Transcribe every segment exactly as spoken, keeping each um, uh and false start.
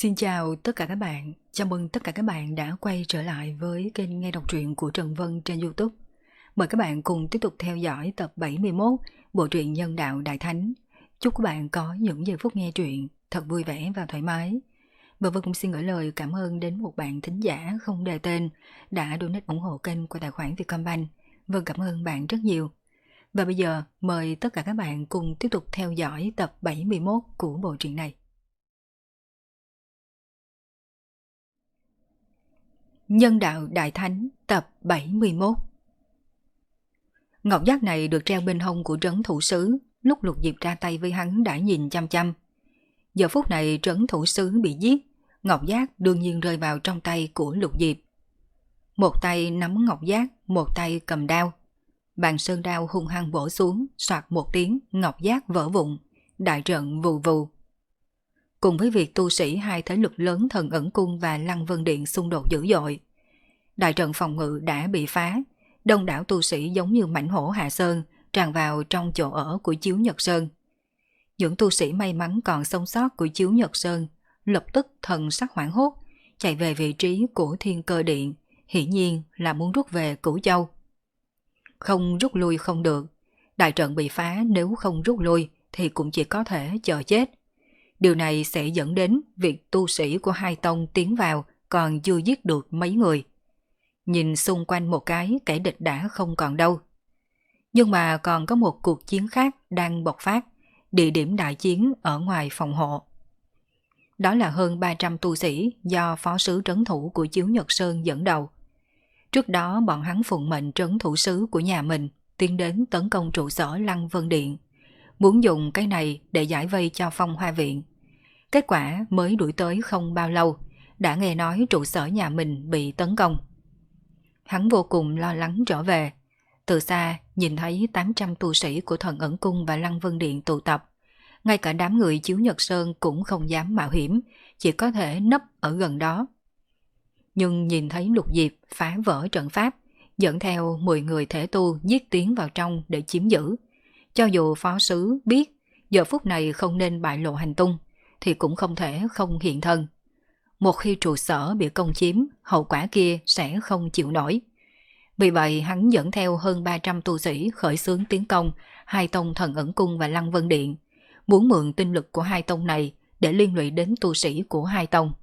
Xin chào tất cả các bạn, chào mừng tất cả các bạn đã quay trở lại với kênh nghe đọc truyện của Trần Vân trên YouTube. Mời các bạn cùng tiếp tục theo dõi tập bảy mươi mốt bộ truyện Nhân đạo Đại Thánh. Chúc các bạn có những giây phút nghe truyện thật vui vẻ và thoải mái. Và Vân cũng xin gửi lời cảm ơn đến một bạn thính giả không đề tên đã donate ủng hộ kênh qua tài khoản Vietcombank. Vân cảm ơn bạn rất nhiều. Và bây giờ mời tất cả các bạn cùng tiếp tục theo dõi tập bảy mươi mốt của bộ truyện này. Nhân đạo Đại Thánh tập bảy mươi mốt. Ngọc giác này được treo bên hông của Trấn Thủ Sứ, lúc Lục Diệp ra tay với hắn đã nhìn chăm chăm. Giờ phút này Trấn Thủ Sứ bị giết, ngọc giác đương nhiên rơi vào trong tay của Lục Diệp. Một tay nắm ngọc giác, một tay cầm đao. Bàn sơn đao hung hăng bổ xuống, soạt một tiếng, ngọc giác vỡ vụn, đại trận vù vù. Cùng với việc tu sĩ hai thế lực lớn Thần Ẩn Cung và Lăng Vân Điện xung đột dữ dội, đại trận phòng ngự đã bị phá, đông đảo tu sĩ giống như mãnh hổ hạ sơn tràn vào trong chỗ ở của Chiếu Nhật Sơn. Những tu sĩ may mắn còn sống sót của Chiếu Nhật Sơn lập tức thần sắc hoảng hốt, chạy về vị trí của Thiên Cơ Điện, hiển nhiên là muốn rút về Cửu Châu. Không rút lui không được, đại trận bị phá, nếu không rút lui thì cũng chỉ có thể chờ chết. Điều này sẽ dẫn đến việc tu sĩ của hai tông tiến vào còn chưa giết được mấy người. Nhìn xung quanh một cái, kẻ địch đã không còn đâu. Nhưng mà còn có một cuộc chiến khác đang bộc phát, địa điểm đại chiến ở ngoài phòng hộ. Đó là hơn ba trăm tu sĩ do phó sứ trấn thủ của Chiếu Nhật Sơn dẫn đầu. Trước đó bọn hắn phụng mệnh trấn thủ sứ của nhà mình tiến đến tấn công trụ sở Lăng Vân Điện, muốn dùng cái này để giải vây cho Phong Hoa Viện. Kết quả mới đuổi tới không bao lâu, đã nghe nói trụ sở nhà mình bị tấn công. Hắn vô cùng lo lắng trở về. Từ xa nhìn thấy tám trăm tu sĩ của Thần Ẩn Cung và Lăng Vân Điện tụ tập. Ngay cả đám người Chiếu Nhật Sơn cũng không dám mạo hiểm, chỉ có thể nấp ở gần đó. Nhưng nhìn thấy Lục Diệp phá vỡ trận pháp, dẫn theo mười người thể tu giết tiến vào trong để chiếm giữ. Cho dù phó sứ biết giờ phút này không nên bại lộ hành tung, thì cũng không thể không hiện thân. Một khi trụ sở bị công chiếm, hậu quả kia sẽ không chịu nổi. Vì vậy hắn dẫn theo hơn ba trăm tu sĩ khởi xướng tiến công hai tông Thần Ẩn Cung và Lăng Vân Điện, muốn mượn tinh lực của hai tông này để liên lụy đến tu sĩ của hai tông.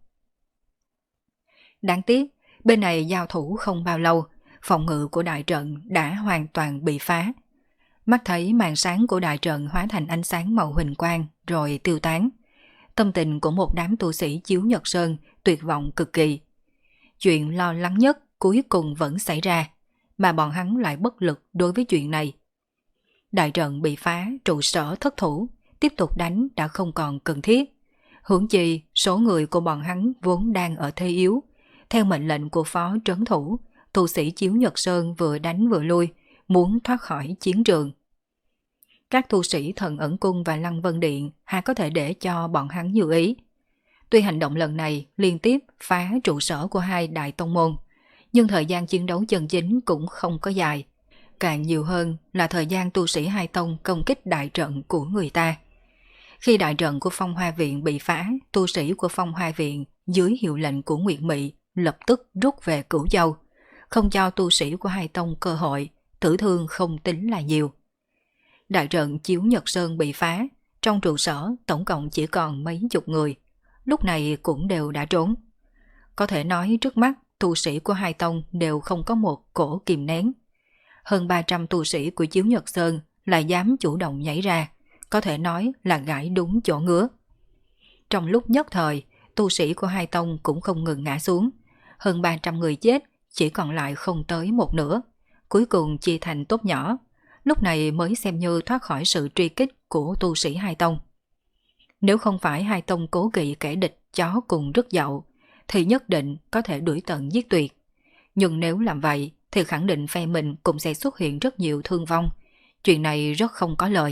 Đáng tiếc, bên này giao thủ không bao lâu, phòng ngự của đại trận đã hoàn toàn bị phá. Mắt thấy màn sáng của đại trận hóa thành ánh sáng màu huỳnh quang rồi tiêu tán. Tâm tình của một đám tu sĩ Chiếu Nhật Sơn tuyệt vọng cực kỳ. Chuyện lo lắng nhất cuối cùng vẫn xảy ra, mà bọn hắn lại bất lực đối với chuyện này. Đại trận bị phá, trụ sở thất thủ, tiếp tục đánh đã không còn cần thiết. Huống chi số người của bọn hắn vốn đang ở thế yếu. Theo mệnh lệnh của phó trấn thủ, tu sĩ Chiếu Nhật Sơn vừa đánh vừa lui, muốn thoát khỏi chiến trường. Các tu sĩ Thần Ẩn Cung và Lăng Vân Điện há có thể để cho bọn hắn như ý. Tuy hành động lần này liên tiếp phá trụ sở của hai đại tông môn, nhưng thời gian chiến đấu chân chính cũng không có dài. Càng nhiều hơn là thời gian tu sĩ hai tông công kích đại trận của người ta. Khi đại trận của Phong Hoa Viện bị phá, tu sĩ của Phong Hoa Viện dưới hiệu lệnh của Nguyệt Mị lập tức rút về Cửu Châu, không cho tu sĩ của hai tông cơ hội, tử thương không tính là nhiều. Đại trận Chiếu Nhật Sơn bị phá, trong trụ sở tổng cộng chỉ còn mấy chục người, lúc này cũng đều đã trốn. Có thể nói trước mắt tu sĩ của hai tông đều không có một cổ kìm nén. Hơn ba trăm tu sĩ của Chiếu Nhật Sơn lại dám chủ động nhảy ra, có thể nói là gãi đúng chỗ ngứa. Trong lúc nhất thời, tu sĩ của hai tông cũng không ngừng ngã xuống. Hơn ba trăm người chết, chỉ còn lại không tới một nửa. Cuối cùng chia thành tốt nhỏ, lúc này mới xem như thoát khỏi sự truy kích của tu sĩ hai tông. Nếu không phải hai tông cố kỵ kẻ địch chó cùng rất dậu, thì nhất định có thể đuổi tận giết tuyệt. Nhưng nếu làm vậy, thì khẳng định phe mình cũng sẽ xuất hiện rất nhiều thương vong. Chuyện này rất không có lời.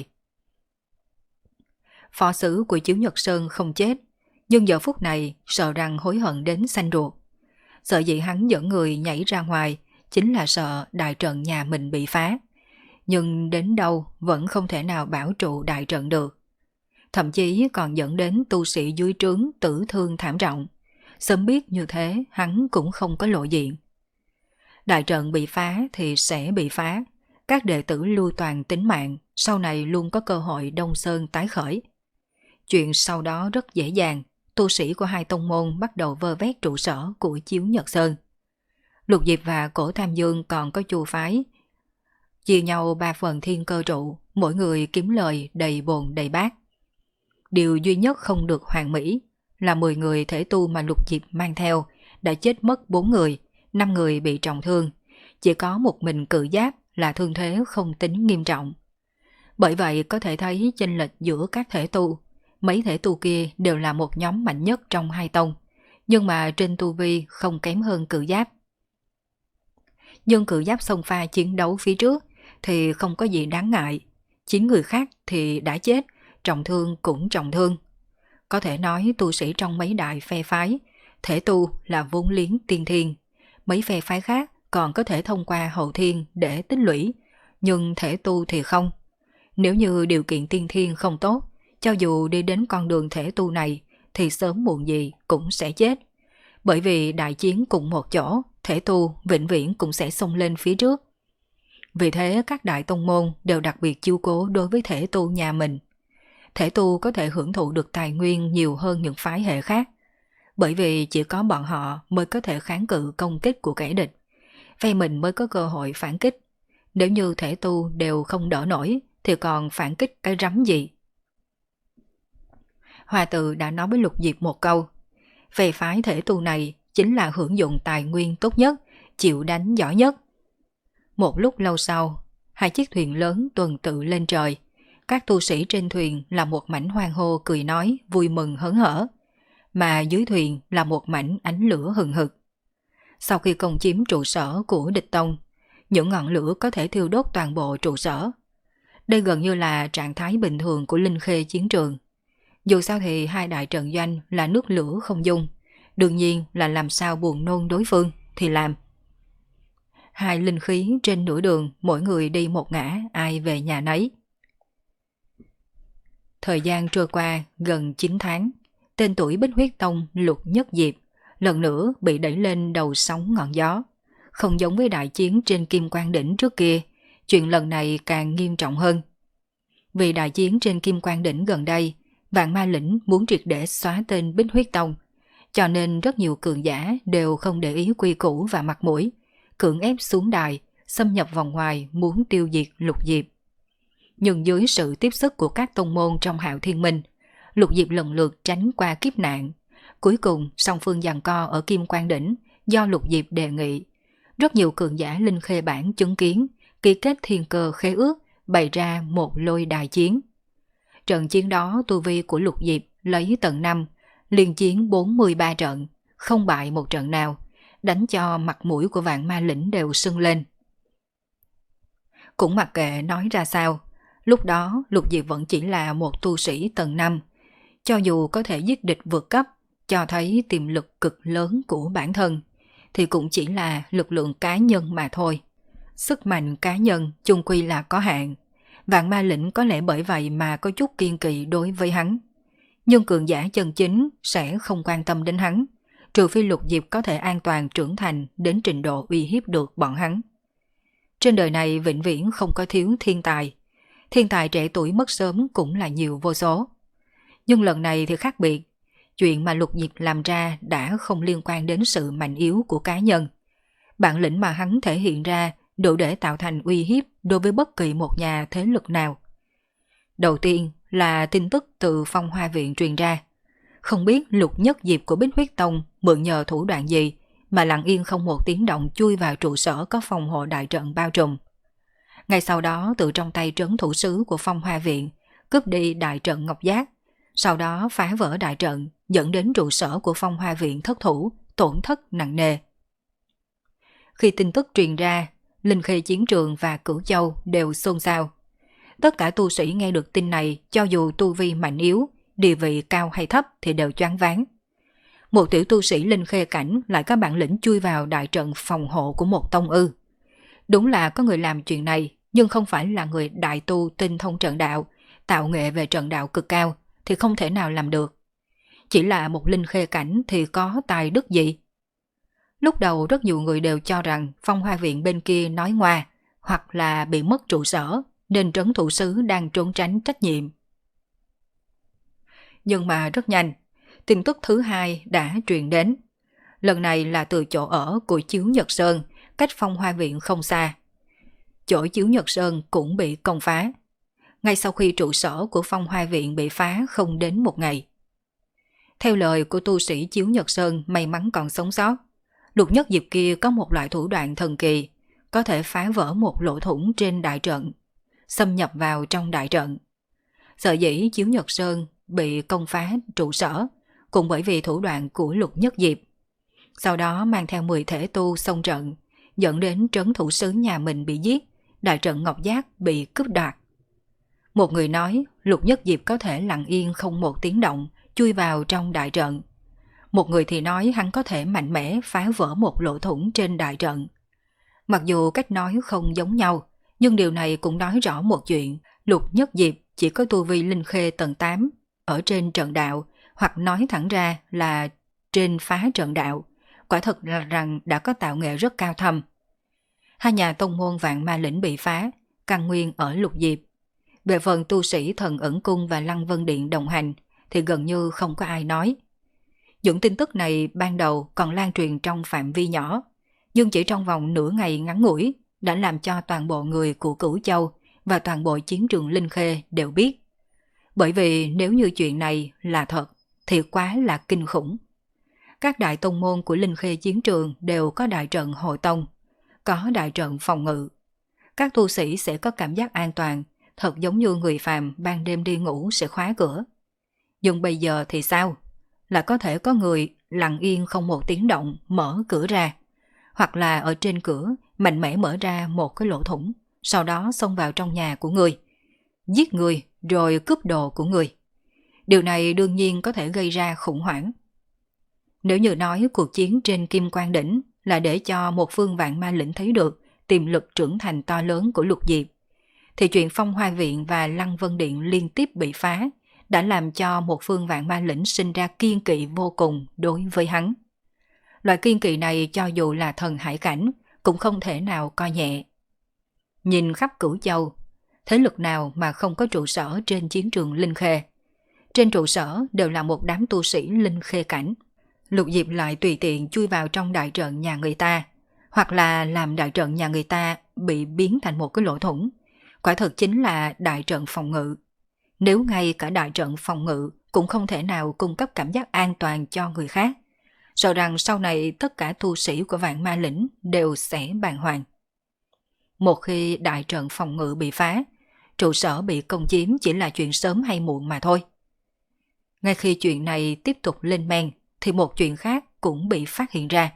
Phó sứ của Chiếu Nhật Sơn không chết, nhưng giờ phút này sợ rằng hối hận đến xanh ruột. Sợ dĩ hắn dẫn người nhảy ra ngoài chính là sợ đại trận nhà mình bị phá. Nhưng đến đâu vẫn không thể nào bảo trụ đại trận được. thậm chí còn dẫn đến tu sĩ dưới trướng tử thương thảm trọng. Sớm biết như thế, hắn cũng không có lộ diện. Đại trận bị phá thì sẽ bị phá. Các đệ tử lưu toàn tính mạng, sau này luôn có cơ hội Đông Sơn tái khởi. Chuyện sau đó rất dễ dàng, tu sĩ của hai tông môn bắt đầu vơ vét trụ sở của Chiếu Nhật Sơn. Lục Diệp và Cổ Tham Dương còn có Chu phái, chia nhau ba phần thiên cơ trụ, mỗi người kiếm lời đầy bồn đầy bát. Điều duy nhất không được hoàn mỹ là mười người thể tu mà Lục Diệp mang theo đã chết mất bốn người, năm người bị trọng thương, chỉ có một mình Cự Giáp là thương thế không tính nghiêm trọng. Bởi vậy có thể thấy chênh lệch giữa các thể tu, mấy thể tu kia đều là một nhóm mạnh nhất trong hai tông, nhưng mà trên tu vi không kém hơn Cự Giáp. Nhưng Cự Giáp xông pha chiến đấu phía trước thì không có gì đáng ngại, chín người khác thì đã chết, trọng thương cũng trọng thương. Có thể nói tu sĩ trong mấy đại phe phái, thể tu là vốn liếng tiên thiên, mấy phe phái khác còn có thể thông qua hậu thiên để tích lũy, nhưng thể tu thì không. Nếu như điều kiện tiên thiên không tốt, cho dù đi đến con đường thể tu này thì sớm muộn gì cũng sẽ chết. Bởi vì đại chiến cùng một chỗ, thể tu vĩnh viễn cũng sẽ xông lên phía trước. Vì thế các đại tông môn đều đặc biệt chiếu cố đối với thể tu nhà mình. Thể tu có thể hưởng thụ được tài nguyên nhiều hơn những phái hệ khác, bởi vì chỉ có bọn họ mới có thể kháng cự công kích của kẻ địch, phe mình mới có cơ hội phản kích. Nếu như thể tu đều không đỡ nổi thì còn phản kích cái rắm gì. Hoa Tự đã nói với Lục Diệp một câu, về phái thể tu này chính là hưởng dụng tài nguyên tốt nhất, chịu đánh giỏi nhất. Một lúc lâu sau, hai chiếc thuyền lớn tuần tự lên trời. Các tu sĩ trên thuyền là một mảnh hoan hô cười nói vui mừng hớn hở, mà dưới thuyền là một mảnh ánh lửa hừng hực. Sau khi công chiếm trụ sở của địch tông, những ngọn lửa có thể thiêu đốt toàn bộ trụ sở. Đây gần như là trạng thái bình thường của linh khê chiến trường. Dù sao thì hai đại trận doanh là nước lửa không dung, đương nhiên là làm sao buồn nôn đối phương thì làm. Hai linh khí trên nửa đường, mỗi người đi một ngã, ai về nhà nấy. Thời gian trôi qua gần chín tháng, tên tuổi Bích Huyết Tông Lục Nhất Diệp lần nữa bị đẩy lên đầu sóng ngọn gió. Không giống với đại chiến trên Kim Quan Đỉnh trước kia, chuyện lần này càng nghiêm trọng hơn. Vì đại chiến trên Kim Quan Đỉnh gần đây, Vạn Ma Lĩnh muốn triệt để xóa tên Bích Huyết Tông, cho nên rất nhiều cường giả đều không để ý quy củ và mặt mũi, cưỡng ép xuống đài, xâm nhập vòng ngoài muốn tiêu diệt Lục Diệp. Nhưng dưới sự tiếp sức của các tông môn trong Hạo Thiên Minh, Lục Diệp lần lượt tránh qua kiếp nạn. Cuối cùng song phương giằng co ở Kim Quan Đỉnh do Lục Diệp đề nghị. Rất nhiều cường giả linh khê bản chứng kiến, ký kết thiên cơ khế ước, bày ra một lôi đài chiến. Trận chiến đó tu vi của Lục Diệp lấy tận năm, liên chiến bốn mươi ba trận, không bại một trận nào, đánh cho mặt mũi của Vạn Ma Lĩnh đều sưng lên. Cũng mặc kệ nói ra sao, lúc đó Lục Diệp vẫn chỉ là một tu sĩ tầng năm, cho dù có thể giết địch vượt cấp, cho thấy tiềm lực cực lớn của bản thân, thì cũng chỉ là lực lượng cá nhân mà thôi. Sức mạnh cá nhân chung quy là có hạn. Vạn Ma Lĩnh có lẽ bởi vậy mà có chút kiên kỵ đối với hắn. Nhưng cường giả chân chính sẽ không quan tâm đến hắn, trừ phi Lục Diệp có thể an toàn trưởng thành đến trình độ uy hiếp được bọn hắn. Trên đời này vĩnh viễn không có thiếu thiên tài. Thiên tài trẻ tuổi mất sớm cũng là nhiều vô số. Nhưng lần này thì khác biệt. Chuyện mà Lục Diệp làm ra đã không liên quan đến sự mạnh yếu của cá nhân. Bản lĩnh mà hắn thể hiện ra đủ để tạo thành uy hiếp đối với bất kỳ một nhà thế lực nào. Đầu tiên là tin tức từ Phong Hoa Viện truyền ra. Không biết Lục Nhất Diệp của Bích Huyết Tông mượn nhờ thủ đoạn gì mà lặng yên không một tiếng động chui vào trụ sở có phòng hộ đại trận bao trùm. Ngay sau đó từ trong tay trấn thủ sứ của Phong Hoa Viện cướp đi đại trận Ngọc Giác, sau đó phá vỡ đại trận dẫn đến trụ sở của Phong Hoa Viện thất thủ, tổn thất nặng nề. Khi tin tức truyền ra, Linh Khê Chiến Trường và Cửu Châu đều xôn xao. Tất cả tu sĩ nghe được tin này, cho dù tu vi mạnh yếu, địa vị cao hay thấp thì đều choáng váng. Một tiểu tu sĩ Linh Khê cảnh lại có bản lĩnh chui vào đại trận phòng hộ của một tông ư. Đúng là có người làm chuyện này, nhưng không phải là người đại tu tinh thông trận đạo, tạo nghệ về trận đạo cực cao, thì không thể nào làm được. Chỉ là một linh khê cảnh thì có tài đức gì? Lúc đầu rất nhiều người đều cho rằng Phong Hoa Viện bên kia nói ngoa hoặc là bị mất trụ sở nên trấn thủ sứ đang trốn tránh trách nhiệm. Nhưng mà rất nhanh, tin tức thứ hai đã truyền đến. Lần này là từ chỗ ở của Chiếu Nhật Sơn, cách Phong Hoa Viện không xa. Chỗ Chiếu Nhật Sơn cũng bị công phá. Ngay sau khi trụ sở của Phong Hoa Viện bị phá không đến một ngày. Theo lời của tu sĩ Chiếu Nhật Sơn may mắn còn sống sót, Lục Nhất Diệp kia có một loại thủ đoạn thần kỳ, có thể phá vỡ một lỗ thủng trên đại trận, xâm nhập vào trong đại trận. Sở dĩ Chiếu Nhật Sơn bị công phá trụ sở, cũng bởi vì thủ đoạn của Lục Nhất Diệp. Sau đó mang theo mười thể tu xông trận, dẫn đến trấn thủ sứ nhà mình bị giết, đại trận Ngọc Giác bị cướp đoạt. Một người nói Lục Nhất Diệp có thể lặng yên không một tiếng động chui vào trong đại trận. Một người thì nói hắn có thể mạnh mẽ phá vỡ một lỗ thủng trên đại trận. Mặc dù cách nói không giống nhau, nhưng điều này cũng nói rõ một chuyện, Lục Nhất Diệp chỉ có tu vi linh khê tầng tám ở trên trận đạo, hoặc nói thẳng ra là trên phá trận đạo, quả thật là rằng đã có tạo nghệ rất cao thâm. Hai nhà tông môn Vạn Ma Lĩnh bị phá, căn nguyên ở Lục Diệp. Về phần tu sĩ Thần Ẩn Cung và Lăng Vân Điện đồng hành thì gần như không có ai nói. Những tin tức này ban đầu còn lan truyền trong phạm vi nhỏ, nhưng chỉ trong vòng nửa ngày ngắn ngủi đã làm cho toàn bộ người của Cửu Châu và toàn bộ chiến trường Linh Khê đều biết. Bởi vì nếu như chuyện này là thật thì quá là kinh khủng. Các đại tông môn của Linh Khê chiến trường đều có đại trận hội tông, có đại trận phòng ngự. Các tu sĩ sẽ có cảm giác an toàn, thật giống như người phàm ban đêm đi ngủ sẽ khóa cửa. Nhưng bây giờ thì sao? Là có thể có người lặng yên không một tiếng động mở cửa ra, hoặc là ở trên cửa mạnh mẽ mở ra một cái lỗ thủng, sau đó xông vào trong nhà của người, giết người rồi cướp đồ của người. Điều này đương nhiên có thể gây ra khủng hoảng. Nếu như nói cuộc chiến trên Kim Quang Đỉnh là để cho một phương Vạn Ma Lĩnh thấy được tiềm lực trưởng thành to lớn của Lục Diệp, thì chuyện Phong Hoa Viện và Lăng Vân Điện liên tiếp bị phá đã làm cho một phương Vạn Ma Lĩnh sinh ra kiên kỵ vô cùng đối với hắn. Loại kiên kỵ này cho dù là thần hải cảnh cũng không thể nào coi nhẹ. Nhìn khắp Cửu Châu, thế lực nào mà không có trụ sở trên chiến trường Linh Khê? Trên trụ sở đều là một đám tu sĩ Linh Khê cảnh. Lục Diệp lại tùy tiện chui vào trong đại trận nhà người ta, hoặc là làm đại trận nhà người ta bị biến thành một cái lỗ thủng. Quả thực chính là đại trận phòng ngự. Nếu ngay cả đại trận phòng ngự cũng không thể nào cung cấp cảm giác an toàn cho người khác, sợ rằng sau này tất cả tu sĩ của Vạn Ma Lĩnh đều sẽ bàng hoàng. Một khi đại trận phòng ngự bị phá, trụ sở bị công chiếm chỉ là chuyện sớm hay muộn mà thôi. Ngay khi chuyện này tiếp tục lên men, thì một chuyện khác cũng bị phát hiện ra.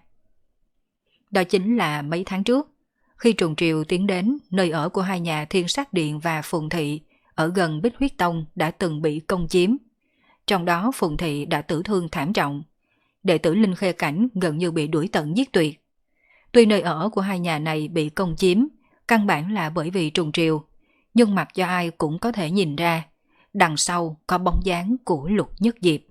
Đó chính là mấy tháng trước, khi Trùng Triều tiến đến, nơi ở của hai nhà Thiên Sát Điện và Phùng Thị ở gần Bích Huyết Tông đã từng bị công chiếm. Trong đó Phùng Thị đã tử thương thảm trọng. Đệ tử Linh Khê Cảnh gần như bị đuổi tận giết tuyệt. Tuy nơi ở của hai nhà này bị công chiếm, căn bản là bởi vì Trùng Triều, nhưng mặc cho ai cũng có thể nhìn ra, đằng sau có bóng dáng của Lục Nhất Diệp.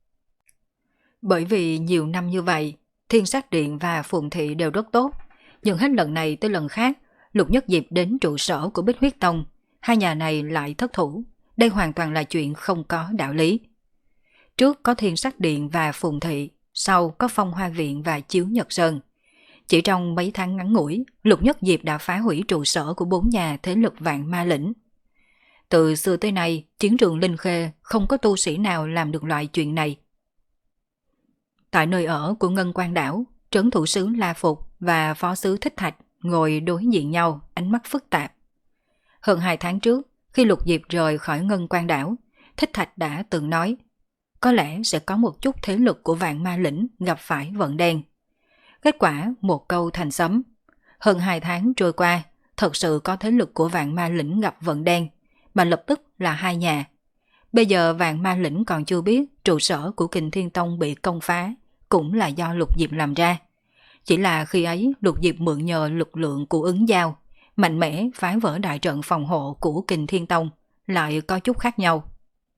Bởi vì nhiều năm như vậy, Thiên Sát Điện và Phùng Thị đều rất tốt, nhưng hết lần này tới lần khác, Lục Nhất Diệp đến trụ sở của Bích Huyết Tông, hai nhà này lại thất thủ. Đây hoàn toàn là chuyện không có đạo lý. Trước có Thiên Sát Điện và Phùng Thị, sau có Phong Hoa Viện và Chiếu Nhật Sơn. Chỉ trong mấy tháng ngắn ngủi, Lục Nhất Diệp đã phá hủy trụ sở của bốn nhà thế lực Vạn Ma Lĩnh. Từ xưa tới nay, chiến trường Linh Khê không có tu sĩ nào làm được loại chuyện này. Tại nơi ở của Ngân Quan Đảo, trấn thủ sứ La Phục và phó sứ Thích Thạch ngồi đối diện nhau, ánh mắt phức tạp. Hơn hai tháng trước, khi Lục Diệp rời khỏi Ngân Quan Đảo, Thích Thạch đã từng nói, có lẽ sẽ có một chút thế lực của Vạn Ma Lĩnh gặp phải vận đen. Kết quả một câu thành sấm. Hơn hai tháng trôi qua, thật sự có thế lực của Vạn Ma Lĩnh gặp vận đen, mà lập tức là hai nhà. Bây giờ Vạn Ma Lĩnh còn chưa biết trụ sở của Kình Thiên Tông bị công phá, cũng là do Lục Diệp làm ra. Chỉ là khi ấy Lục Diệp mượn nhờ lực lượng của ứng giao, mạnh mẽ phá vỡ đại trận phòng hộ của Kình Thiên Tông, lại có chút khác nhau.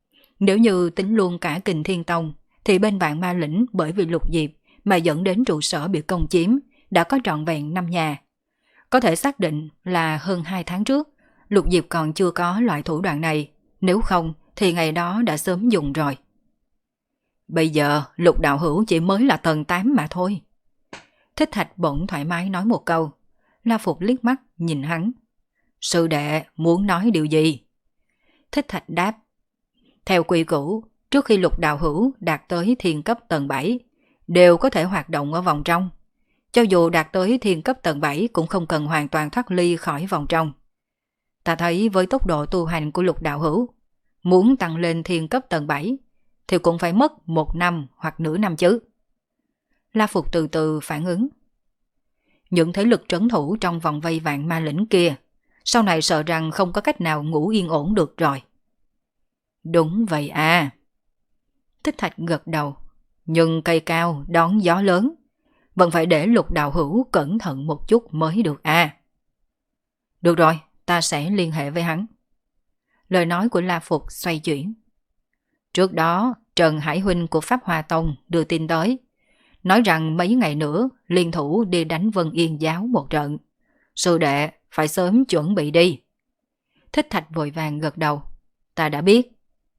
Nếu như tính luôn cả Kình Thiên Tông, thì bên Vạn Ma Lĩnh bởi vì Lục Diệp mà dẫn đến trụ sở bị công chiếm đã có trọn vẹn năm nhà. Có thể xác định là hơn hai tháng trước, Lục Diệp còn chưa có loại thủ đoạn này, nếu không thì ngày đó đã sớm dùng rồi. Bây giờ Lục đạo hữu chỉ mới là tầng tám mà thôi. Thích Thạch bỗng thoải mái nói một câu. La Phục liếc mắt nhìn hắn. Sư đệ muốn nói điều gì? Thích Thạch đáp. Theo quy củ, trước khi Lục đạo hữu đạt tới thiên cấp tầng bảy, đều có thể hoạt động ở vòng trong. Cho dù đạt tới thiên cấp tầng bảy cũng không cần hoàn toàn thoát ly khỏi vòng trong. Ta thấy với tốc độ tu hành của Lục đạo hữu, muốn tăng lên thiên cấp tầng bảy thì cũng phải mất một năm hoặc nửa năm chứ. La Phục từ từ phản ứng. Những thế lực trấn thủ trong vòng vây Vạn Ma Lĩnh kia, sau này sợ rằng không có cách nào ngủ yên ổn được rồi. Đúng vậy à. Thích Thạch gật đầu. Nhưng cây cao đón gió lớn, vẫn phải để Lục đạo hữu cẩn thận một chút mới được à. Được rồi, ta sẽ liên hệ với hắn. Lời nói của La Phục xoay chuyển. Trước đó, Trần Hải Huynh của Pháp Hoa Tông đưa tin tới, nói rằng mấy ngày nữa liên thủ đi đánh Vân Yên giáo một trận. Sư đệ phải sớm chuẩn bị đi. Thích Thạch vội vàng gật đầu. Ta đã biết.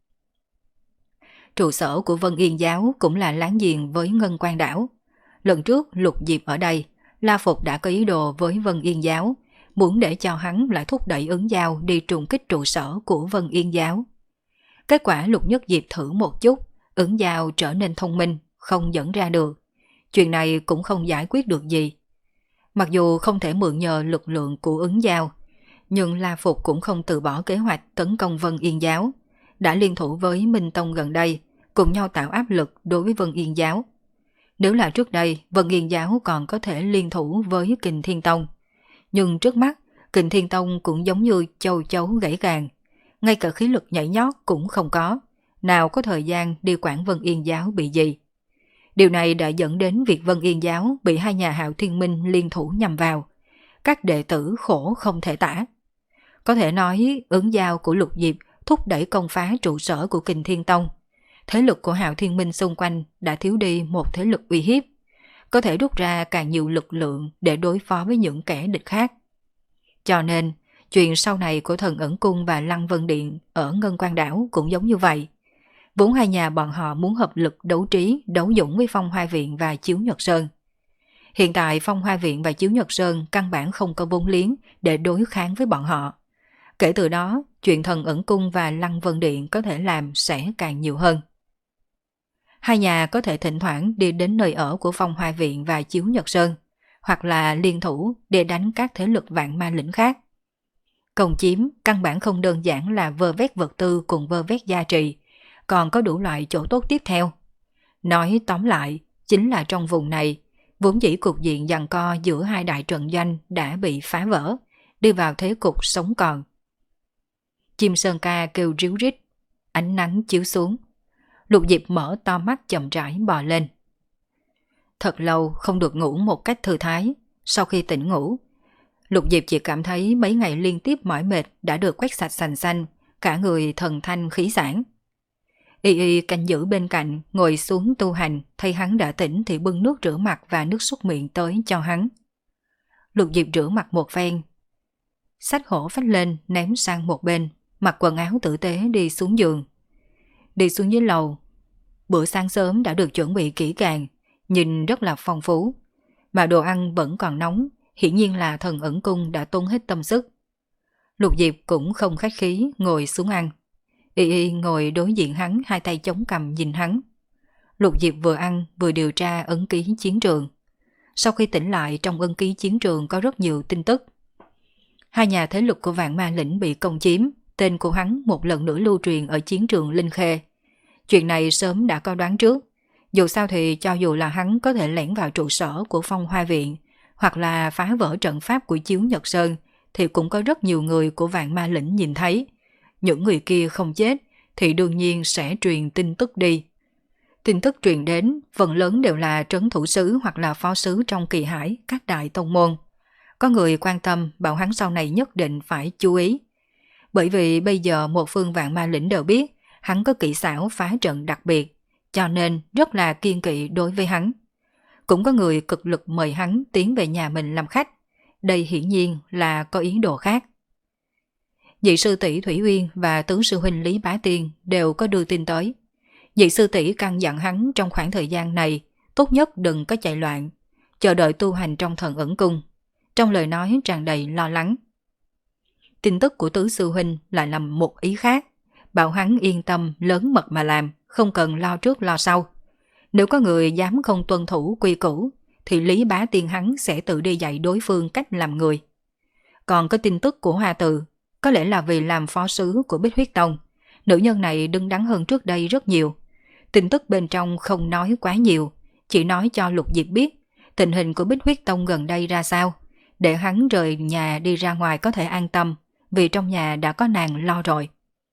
Trụ sở của Vân Yên giáo cũng là láng giềng với Ngân Quan đảo. Lần trước Lục Diệp ở đây, La Phục đã có ý đồ với Vân Yên giáo, muốn để cho hắn lại thúc đẩy Ứng Giao đi trùng kích trụ sở của Vân Yên giáo. Kết quả Lục Nhất Diệp thử một chút, Ứng Giao trở nên thông minh, không dẫn ra được. Chuyện này cũng không giải quyết được gì. Mặc dù không thể mượn nhờ lực lượng của Ứng Giao, nhưng La Phục cũng không từ bỏ kế hoạch tấn công Vân Yên giáo, đã liên thủ với Minh Tông gần đây, cùng nhau tạo áp lực đối với Vân Yên giáo. Nếu là trước đây, Vân Yên giáo còn có thể liên thủ với Kình Thiên Tông. Nhưng trước mắt, Kình Thiên Tông cũng giống như châu chấu gãy càng. Ngay cả khí lực nhảy nhót cũng không có, nào có thời gian đi quản Vân Yên giáo bị gì. Điều này đã dẫn đến việc Vân Yên giáo bị hai nhà Hạo Thiên Minh liên thủ nhằm vào. Các đệ tử khổ không thể tả. Có thể nói Ứng Giao của Lục Diệp thúc đẩy công phá trụ sở của Kình Thiên Tông. Thế lực của Hạo Thiên Minh xung quanh đã thiếu đi một thế lực uy hiếp, có thể rút ra càng nhiều lực lượng để đối phó với những kẻ địch khác. Cho nên, chuyện sau này của Thần Ẩn Cung và Lăng Vân Điện ở Ngân Quan đảo cũng giống như vậy. Vốn hai nhà bọn họ muốn hợp lực đấu trí, đấu dũng với Phong Hoa Viện và Chiếu Nhật Sơn. Hiện tại Phong Hoa Viện và Chiếu Nhật Sơn căn bản không có vốn liếng để đối kháng với bọn họ. Kể từ đó, chuyện Thần Ẩn Cung và Lăng Vân Điện có thể làm sẽ càng nhiều hơn. Hai nhà có thể thỉnh thoảng đi đến nơi ở của Phong Hoa Viện và Chiếu Nhật Sơn, hoặc là liên thủ để đánh các thế lực Vạn Ma Lĩnh khác. Công chiếm căn bản không đơn giản là vơ vét vật tư cùng vơ vét gia trì, còn có đủ loại chỗ tốt tiếp theo. Nói tóm lại, chính là trong vùng này, vốn dĩ cục diện giằng co giữa hai đại trận doanh đã bị phá vỡ, đi vào thế cục sống còn. Chim sơn ca kêu ríu rít, ánh nắng chiếu xuống. Lục Diệp mở to mắt chậm rãi bò lên. Thật lâu không được ngủ một cách thư thái. Sau khi tỉnh ngủ, Lục Diệp chỉ cảm thấy mấy ngày liên tiếp mỏi mệt đã được quét sạch sành xanh, cả người thần thanh khí sản. Y Y canh giữ bên cạnh, ngồi xuống tu hành, thấy hắn đã tỉnh thì bưng nước rửa mặt và nước súc miệng tới cho hắn. Lục Diệp rửa mặt một phen, xách hổ phách lên ném sang một bên, mặc quần áo tử tế đi xuống giường. Đi xuống dưới lầu, bữa sáng sớm đã được chuẩn bị kỹ càng, nhìn rất là phong phú, mà đồ ăn vẫn còn nóng, hiển nhiên là Thần Ẩn Cung đã tốn hết tâm sức. Lục Diệp cũng không khách khí ngồi xuống ăn. Y Y ngồi đối diện hắn, hai tay chống cằm nhìn hắn. Lục Diệp vừa ăn vừa điều tra ấn ký chiến trường. Sau khi tỉnh lại, trong ấn ký chiến trường có rất nhiều tin tức. Hai nhà thế lực của Vạn Ma Lĩnh bị công chiếm, tên của hắn một lần nữa lưu truyền ở chiến trường Linh Khê. Chuyện này sớm đã có đoán trước. Dù sao thì cho dù là hắn có thể lẻn vào trụ sở của Phong Hoa Viện, hoặc là phá vỡ trận pháp của Chiếu Nhật Sơn, thì cũng có rất nhiều người của Vạn Ma Lĩnh nhìn thấy. Những người kia không chết thì đương nhiên sẽ truyền tin tức đi. Tin tức truyền đến phần lớn đều là trấn thủ sứ hoặc là phó sứ trong Kỳ Hải, các đại tông môn. Có người quan tâm bảo hắn sau này nhất định phải chú ý. Bởi vì bây giờ một phương Vạn Ma Lĩnh đều biết hắn có kỹ xảo phá trận đặc biệt, cho nên rất là kiên kỵ đối với hắn. Cũng có người cực lực mời hắn tiến về nhà mình làm khách, đây hiển nhiên là có ý đồ khác. Nhị sư tỷ Thủy Uyên và tướng sư huynh Lý Bá Tiên đều có đưa tin tới. Nhị sư tỷ căn dặn hắn trong khoảng thời gian này tốt nhất đừng có chạy loạn, chờ đợi tu hành trong Thần Ẩn Cung. Trong lời nói tràn đầy lo lắng. Tin tức của tứ sư huynh lại làm một ý khác, bảo hắn yên tâm lớn mật mà làm, không cần lo trước lo sau. Nếu có người dám không tuân thủ quy củ, thì Lý Bá Tiên hắn sẽ tự đi dạy đối phương cách làm người. Còn có tin tức của Hoa Từ, có lẽ là vì làm phó sứ của Bích Huyết Tông, nữ nhân này đứng đắn hơn trước đây rất nhiều. Tin tức bên trong không nói quá nhiều, chỉ nói cho Lục Diệp biết tình hình của Bích Huyết Tông gần đây ra sao, để hắn rời nhà đi ra ngoài có thể an tâm, vì trong nhà đã có nàng lo rồi.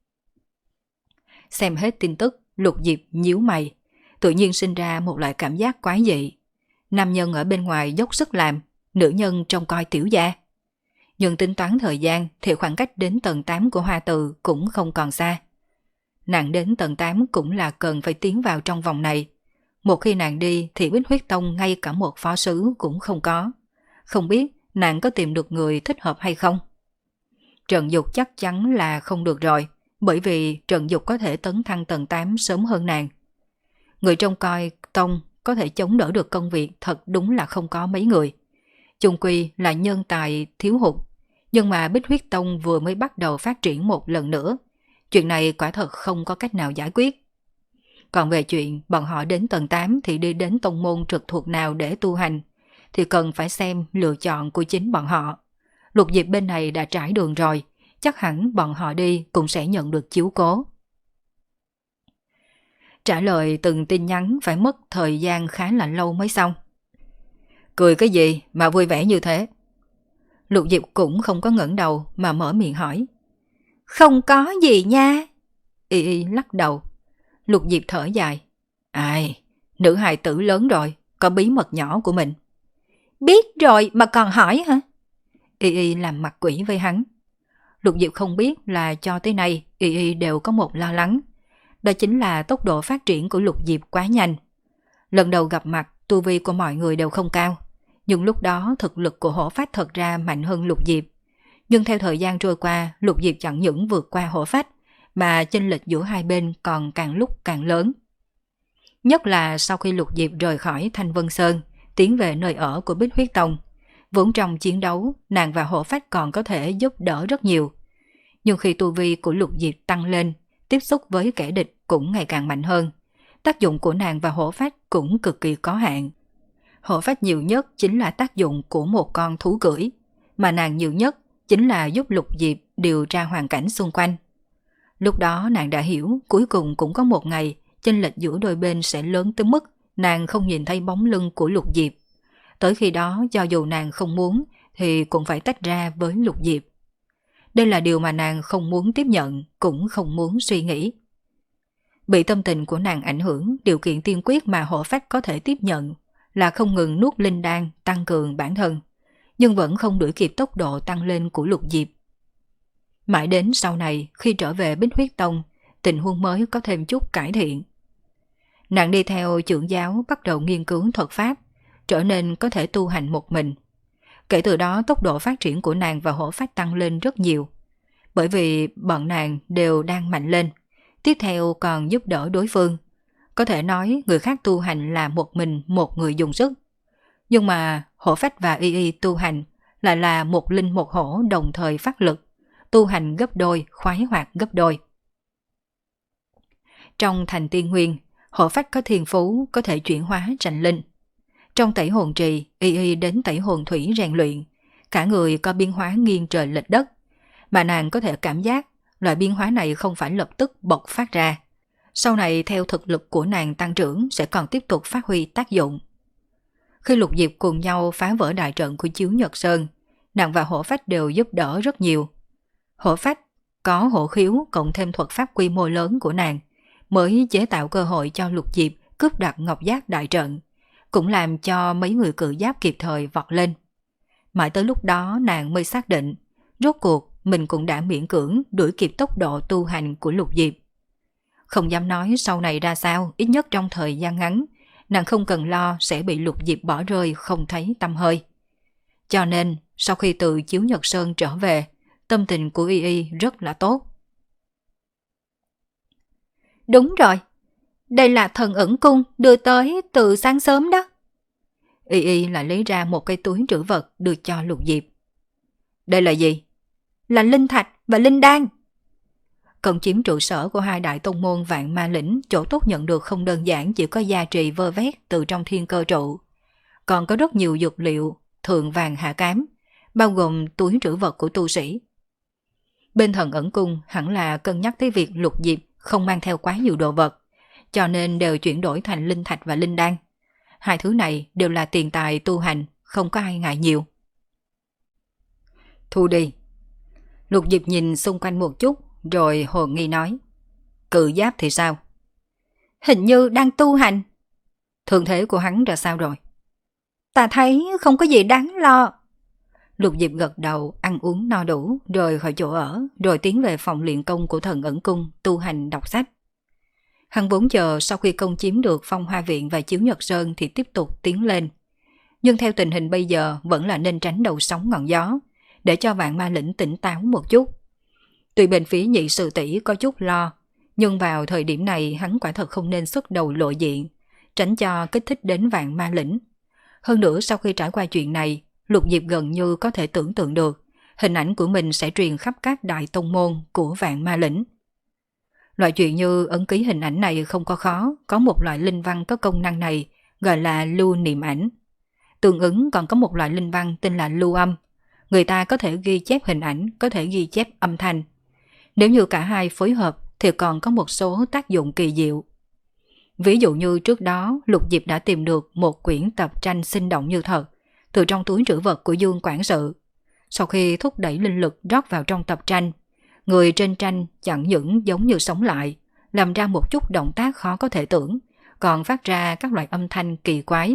Xem hết tin tức, Lục Diệp nhíu mày, tự nhiên sinh ra một loại cảm giác quái dị. Nam nhân ở bên ngoài dốc sức làm, nữ nhân trông coi tiểu gia. Nhưng tính toán thời gian thì khoảng cách đến tầng tám của Hoa Từ cũng không còn xa. Nàng đến tầng tám cũng là cần phải tiến vào trong vòng này. Một khi nàng đi thì Bích Huyết Tông ngay cả một phó sứ cũng không có. Không biết nàng có tìm được người thích hợp hay không? Trần Dục chắc chắn là không được rồi, bởi vì Trần Dục có thể tấn thăng tầng tám sớm hơn nàng. Người trông coi Tông có thể chống đỡ được công việc thật đúng là không có mấy người. Chung quy là nhân tài thiếu hụt, nhưng mà Bích Huyết Tông vừa mới bắt đầu phát triển một lần nữa. Chuyện này quả thật không có cách nào giải quyết. Còn về chuyện bọn họ đến tầng tám thì đi đến tông môn trực thuộc nào để tu hành, thì cần phải xem lựa chọn của chính bọn họ. Lục Diệp bên này đã trải đường rồi, chắc hẳn bọn họ đi cũng sẽ nhận được chiếu cố. Trả lời từng tin nhắn phải mất thời gian khá là lâu mới xong. Cười cái gì mà vui vẻ như thế? Lục Diệp cũng không có ngẩng đầu mà mở miệng hỏi. Không có gì nha. Y Y lắc đầu. Lục Diệp thở dài. Ai, nữ hài tử lớn rồi, có bí mật nhỏ của mình. Biết rồi mà còn hỏi hả? Y Y làm mặt quỷ với hắn. Lục Diệp không biết là cho tới nay Y Y đều có một lo lắng. Đó chính là tốc độ phát triển của Lục Diệp quá nhanh. Lần đầu gặp mặt, tu vi của mọi người đều không cao. Nhưng lúc đó thực lực của Hổ Phách thật ra mạnh hơn Lục Diệp. Nhưng theo thời gian trôi qua, Lục Diệp chẳng những vượt qua Hổ Phách, mà chênh lệch giữa hai bên còn càng lúc càng lớn. Nhất là sau khi Lục Diệp rời khỏi Thanh Vân Sơn, tiến về nơi ở của Bích Huyết Tông. Vốn trong chiến đấu, nàng và Hổ Phách còn có thể giúp đỡ rất nhiều. Nhưng khi tu vi của Lục Diệp tăng lên, tiếp xúc với kẻ địch cũng ngày càng mạnh hơn. Tác dụng của nàng và Hổ Phách cũng cực kỳ có hạn. Hổ Phách nhiều nhất chính là tác dụng của một con thú cưỡi, mà nàng nhiều nhất chính là giúp Lục Diệp điều tra hoàn cảnh xung quanh. Lúc đó nàng đã hiểu cuối cùng cũng có một ngày chênh lệch giữa đôi bên sẽ lớn tới mức nàng không nhìn thấy bóng lưng của Lục Diệp. Tới khi đó cho dù nàng không muốn thì cũng phải tách ra với Lục Diệp. Đây là điều mà nàng không muốn tiếp nhận, cũng không muốn suy nghĩ. Bị tâm tình của nàng ảnh hưởng, điều kiện tiên quyết mà Hổ Phách có thể tiếp nhận là không ngừng nuốt linh đan tăng cường bản thân, nhưng vẫn không đuổi kịp tốc độ tăng lên của Lục Diệp. Mãi đến sau này, khi trở về Bích Huyết Tông, tình huống mới có thêm chút cải thiện. Nàng đi theo trưởng giáo bắt đầu nghiên cứu thuật pháp, trở nên có thể tu hành một mình. Kể từ đó tốc độ phát triển của nàng và Hổ Phách tăng lên rất nhiều. Bởi vì bọn nàng đều đang mạnh lên, tiếp theo còn giúp đỡ đối phương. Có thể nói người khác tu hành là một mình một người dùng sức. Nhưng mà Hổ Phách và Y Y tu hành lại là một linh một hổ đồng thời phát lực, tu hành gấp đôi, khoái hoạt gấp đôi. Trong thành tiên nguyên, Hổ Phách có thiên phú có thể chuyển hóa thành linh. Trong tẩy hồn trì, Y Y đến tẩy hồn thủy rèn luyện, cả người có biến hóa nghiêng trời lệch đất, mà nàng có thể cảm giác loại biến hóa này không phải lập tức bộc phát ra. Sau này theo thực lực của nàng tăng trưởng sẽ còn tiếp tục phát huy tác dụng. Khi Lục Diệp cùng nhau phá vỡ đại trận của Chiếu Nhật Sơn, nàng và Hổ Phách đều giúp đỡ rất nhiều. Hổ Phách có hổ khiếu cộng thêm thuật pháp quy mô lớn của nàng, mới chế tạo cơ hội cho Lục Diệp cướp đoạt Ngọc Giác đại trận, cũng làm cho mấy người cự giáp kịp thời vọt lên. Mãi tới lúc đó nàng mới xác định, rốt cuộc mình cũng đã miễn cưỡng đuổi kịp tốc độ tu hành của Lục Diệp. không dám nói sau này ra sao, ít nhất trong thời gian ngắn, nàng không cần lo sẽ bị Lục Diệp bỏ rơi không thấy tăm hơi. Cho nên, sau khi từ Chiếu Nhật Sơn trở về, tâm tình của Y Y rất là tốt. Đúng rồi, đây là thần ẩn cung đưa tới từ sáng sớm đó. Y Y lại lấy ra một cái túi trữ vật đưa cho Lục Diệp. Đây là gì? Là linh thạch và linh đan. Công chiếm trụ sở của hai đại tông môn Vạn Ma Lĩnh, chỗ tốt nhận được không đơn giản chỉ có gia trì vơ vét từ trong thiên cơ trụ. Còn có rất nhiều dược liệu, thượng vàng hạ cám, bao gồm túi trữ vật của tu sĩ. Bên thần ẩn cung hẳn là cân nhắc tới việc Lục Diệp không mang theo quá nhiều đồ vật, cho nên đều chuyển đổi thành linh thạch và linh đan. Hai thứ này đều là tiền tài tu hành, không có ai ngại nhiều. Thu đi. Lục Diệp nhìn xung quanh một chút, rồi hồ nghi nói. Cự giáp thì sao? Hình như đang tu hành. Thương thế của hắn ra sao rồi? Ta thấy không có gì đáng lo. Lục Diệp gật đầu, ăn uống no đủ, rồi khỏi chỗ ở, rồi tiến về phòng luyện công của thần ẩn cung, tu hành đọc sách. Hắn vốn chờ sau khi công chiếm được Phong Hoa Viện và Chiếu Nhật Sơn thì tiếp tục tiến lên. Nhưng theo tình hình bây giờ vẫn là nên tránh đầu sóng ngọn gió, để cho Vạn Ma Lĩnh tỉnh táo một chút. Tuy bên phía nhị sư tỷ có chút lo, nhưng vào thời điểm này hắn quả thật không nên xuất đầu lộ diện, tránh cho kích thích đến Vạn Ma Lĩnh. Hơn nữa sau khi trải qua chuyện này, Lục Diệp gần như có thể tưởng tượng được hình ảnh của mình sẽ truyền khắp các đại tông môn của Vạn Ma Lĩnh. Loại chuyện như ấn ký hình ảnh này không có khó, có một loại linh văn có công năng này gọi là lưu niệm ảnh. Tương ứng còn có một loại linh văn tên là lưu âm. Người ta có thể ghi chép hình ảnh, có thể ghi chép âm thanh. Nếu như cả hai phối hợp thì còn có một số tác dụng kỳ diệu. Ví dụ như trước đó Lục Diệp đã tìm được một quyển tập tranh sinh động như thật từ trong túi trữ vật của Dương quản sự. Sau khi thúc đẩy linh lực rót vào trong tập tranh, người trên tranh chẳng những giống như sống lại, làm ra một chút động tác khó có thể tưởng, còn phát ra các loại âm thanh kỳ quái.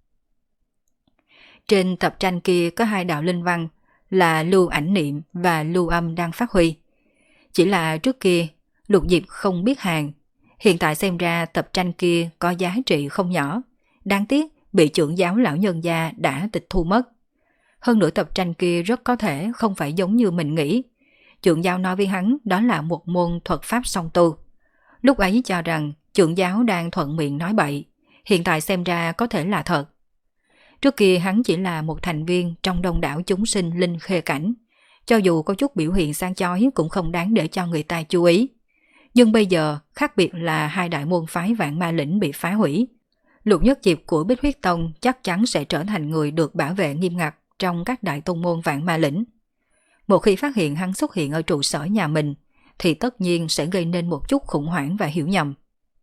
Trên tập tranh kia có hai đạo linh văn là lưu ảnh niệm và lưu âm đang phát huy. Chỉ là trước kia Lục Diệp không biết hàng, hiện tại xem ra tập tranh kia có giá trị không nhỏ, đáng tiếc bị trưởng giáo lão nhân gia đã tịch thu mất. Hơn nữa tập tranh kia rất có thể không phải giống như mình nghĩ. Trưởng giáo nói với hắn đó là một môn thuật pháp song tu. Lúc ấy cho rằng trưởng giáo đang thuận miệng nói bậy, hiện tại xem ra có thể là thật. Trước kia hắn chỉ là một thành viên trong đông đảo chúng sinh linh khê cảnh, cho dù có chút biểu hiện sang chói cũng không đáng để cho người ta chú ý. Nhưng bây giờ khác biệt là hai đại môn phái Vạn Ma Lĩnh bị phá hủy. Lục Nhất Diệp của Bích Huyết Tông chắc chắn sẽ trở thành người được bảo vệ nghiêm ngặt trong các đại tông môn Vạn Ma Lĩnh. Một khi phát hiện hắn xuất hiện ở trụ sở nhà mình, thì tất nhiên sẽ gây nên một chút khủng hoảng và hiểu nhầm.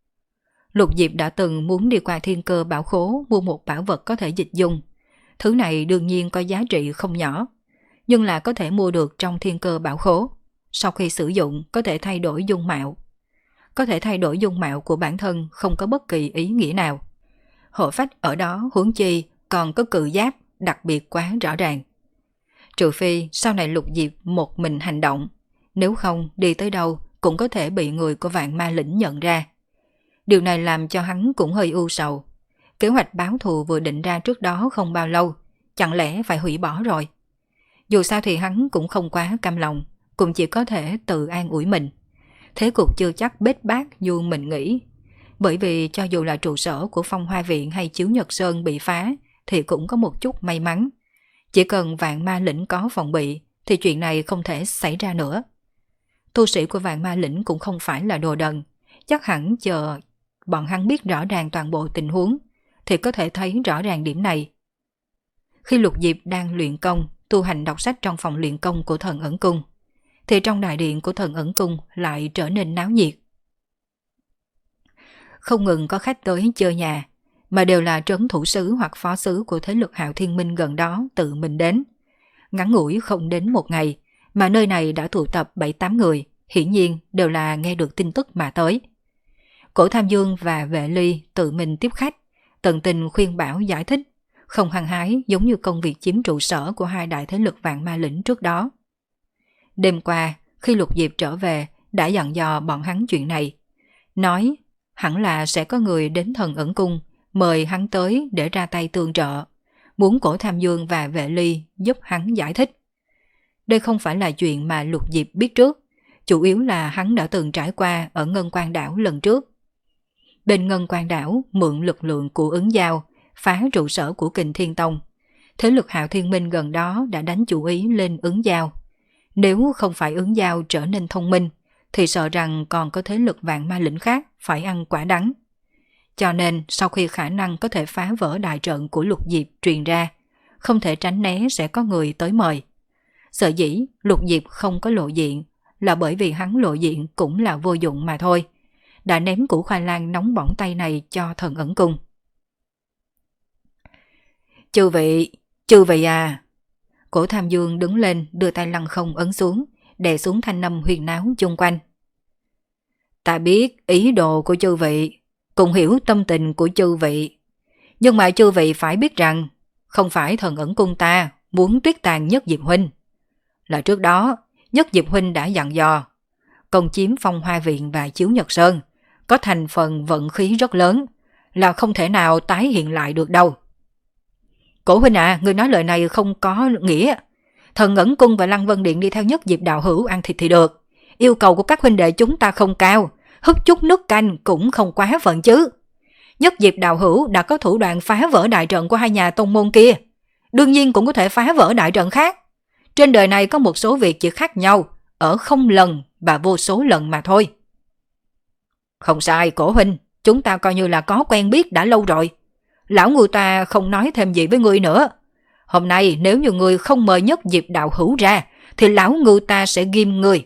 Lục Diệp đã từng muốn đi qua thiên cơ bảo khố mua một bảo vật có thể dịch dung. Thứ này đương nhiên có giá trị không nhỏ, nhưng là có thể mua được trong thiên cơ bảo khố. Sau khi sử dụng có thể thay đổi dung mạo. Có thể thay đổi dung mạo của bản thân không có bất kỳ ý nghĩa nào. Hộ phách ở đó huống chi còn có cự giáp đặc biệt quá rõ ràng. Trừ phi sau này Lục Diệp một mình hành động, nếu không đi tới đâu cũng có thể bị người của Vạn Ma Lĩnh nhận ra. Điều này làm cho hắn cũng hơi ưu sầu. Kế hoạch báo thù vừa định ra trước đó không bao lâu, chẳng lẽ phải hủy bỏ rồi. Dù sao thì hắn cũng không quá cam lòng, cũng chỉ có thể tự an ủi mình. Thế cục chưa chắc bết bát như mình nghĩ. Bởi vì cho dù là trụ sở của Phong Hoa Viện hay Chiếu Nhật Sơn bị phá thì cũng có một chút may mắn. Chỉ cần Vạn Ma Lĩnh có phòng bị thì chuyện này không thể xảy ra nữa. Tu sĩ của Vạn Ma Lĩnh cũng không phải là đồ đần, chắc hẳn chờ bọn hắn biết rõ ràng toàn bộ tình huống thì có thể thấy rõ ràng điểm này. Khi Lục Diệp đang luyện công, tu hành đọc sách trong phòng luyện công của thần ẩn cung, thì trong đại điện của thần ẩn cung lại trở nên náo nhiệt. Không ngừng có khách tới chơi nhà, mà đều là trấn thủ sứ hoặc phó sứ của thế lực Hạo Thiên Minh gần đó tự mình đến. Ngắn ngủi không đến một ngày, mà nơi này đã tụ tập bảy tám người, hiển nhiên đều là nghe được tin tức mà tới. Cổ Tham Dương và Vệ Ly tự mình tiếp khách, tận tình khuyên bảo giải thích, không hăng hái giống như công việc chiếm trụ sở của hai đại thế lực Vạn Ma Lĩnh trước đó. Đêm qua, khi Lục Diệp trở về, đã dặn dò bọn hắn chuyện này. nói hẳn là sẽ có người đến Thần Ẩn Cung mời hắn tới để ra tay tương trợ, muốn Cổ Tham Dương và Vệ Ly giúp hắn giải thích. Đây không phải là chuyện mà Lục Diệp biết trước, chủ yếu là hắn đã từng trải qua ở Ngân Quan Đảo lần trước. Bên Ngân Quan Đảo mượn lực lượng của Ứng Giao, phá trụ sở của Kình Thiên Tông. Thế lực Hạo Thiên Minh gần đó đã đánh chủ ý lên Ứng Giao. Nếu không phải Ứng Giao trở nên thông minh, thì sợ rằng còn có thế lực Vạn Ma Lĩnh khác phải ăn quả đắng. Cho nên sau khi khả năng có thể phá vỡ đại trận của Lục Diệp truyền ra, không thể tránh né sẽ có người tới mời. Sở dĩ Lục Diệp không có lộ diện là bởi vì hắn lộ diện cũng là vô dụng mà thôi. Đã ném củ khoai lang nóng bỏng tay này cho Thần Ẩn Cung. Chư vị, chư vị à. Cổ Tham Dương đứng lên đưa tay lăng không ấn xuống, đè xuống thanh âm huyền náo chung quanh. Ta biết ý đồ của chư vị, cùng hiểu tâm tình của chư vị. Nhưng mà chư vị phải biết rằng, không phải Thần Ẩn Cung ta muốn tuyết tàn Nhất Diệp Huynh. Là trước đó, Nhất Diệp Huynh đã dặn dò, công chiếm Phong Hoa Viện và Chiếu Nhật Sơn có thành phần vận khí rất lớn, là không thể nào tái hiện lại được đâu. Cổ huynh à, người nói lời này không có nghĩa. Thần Ẩn Cung và Lăng Vân Điện đi theo Nhất Diệp đạo hữu ăn thịt thì được. Yêu cầu của các huynh đệ chúng ta không cao, húp chút nước canh cũng không quá phận chứ. Nhất Diệp đạo hữu đã có thủ đoạn phá vỡ đại trận của hai nhà tông môn kia, đương nhiên cũng có thể phá vỡ đại trận khác. Trên đời này có một số việc chỉ khác nhau ở không lần và vô số lần mà thôi. Không sai Cổ huynh, chúng ta coi như là có quen biết đã lâu rồi. Lão người ta không nói thêm gì với ngươi nữa. Hôm nay nếu như ngươi không mời Nhất Diệp đạo hữu ra, thì lão người ta sẽ ghim ngươi.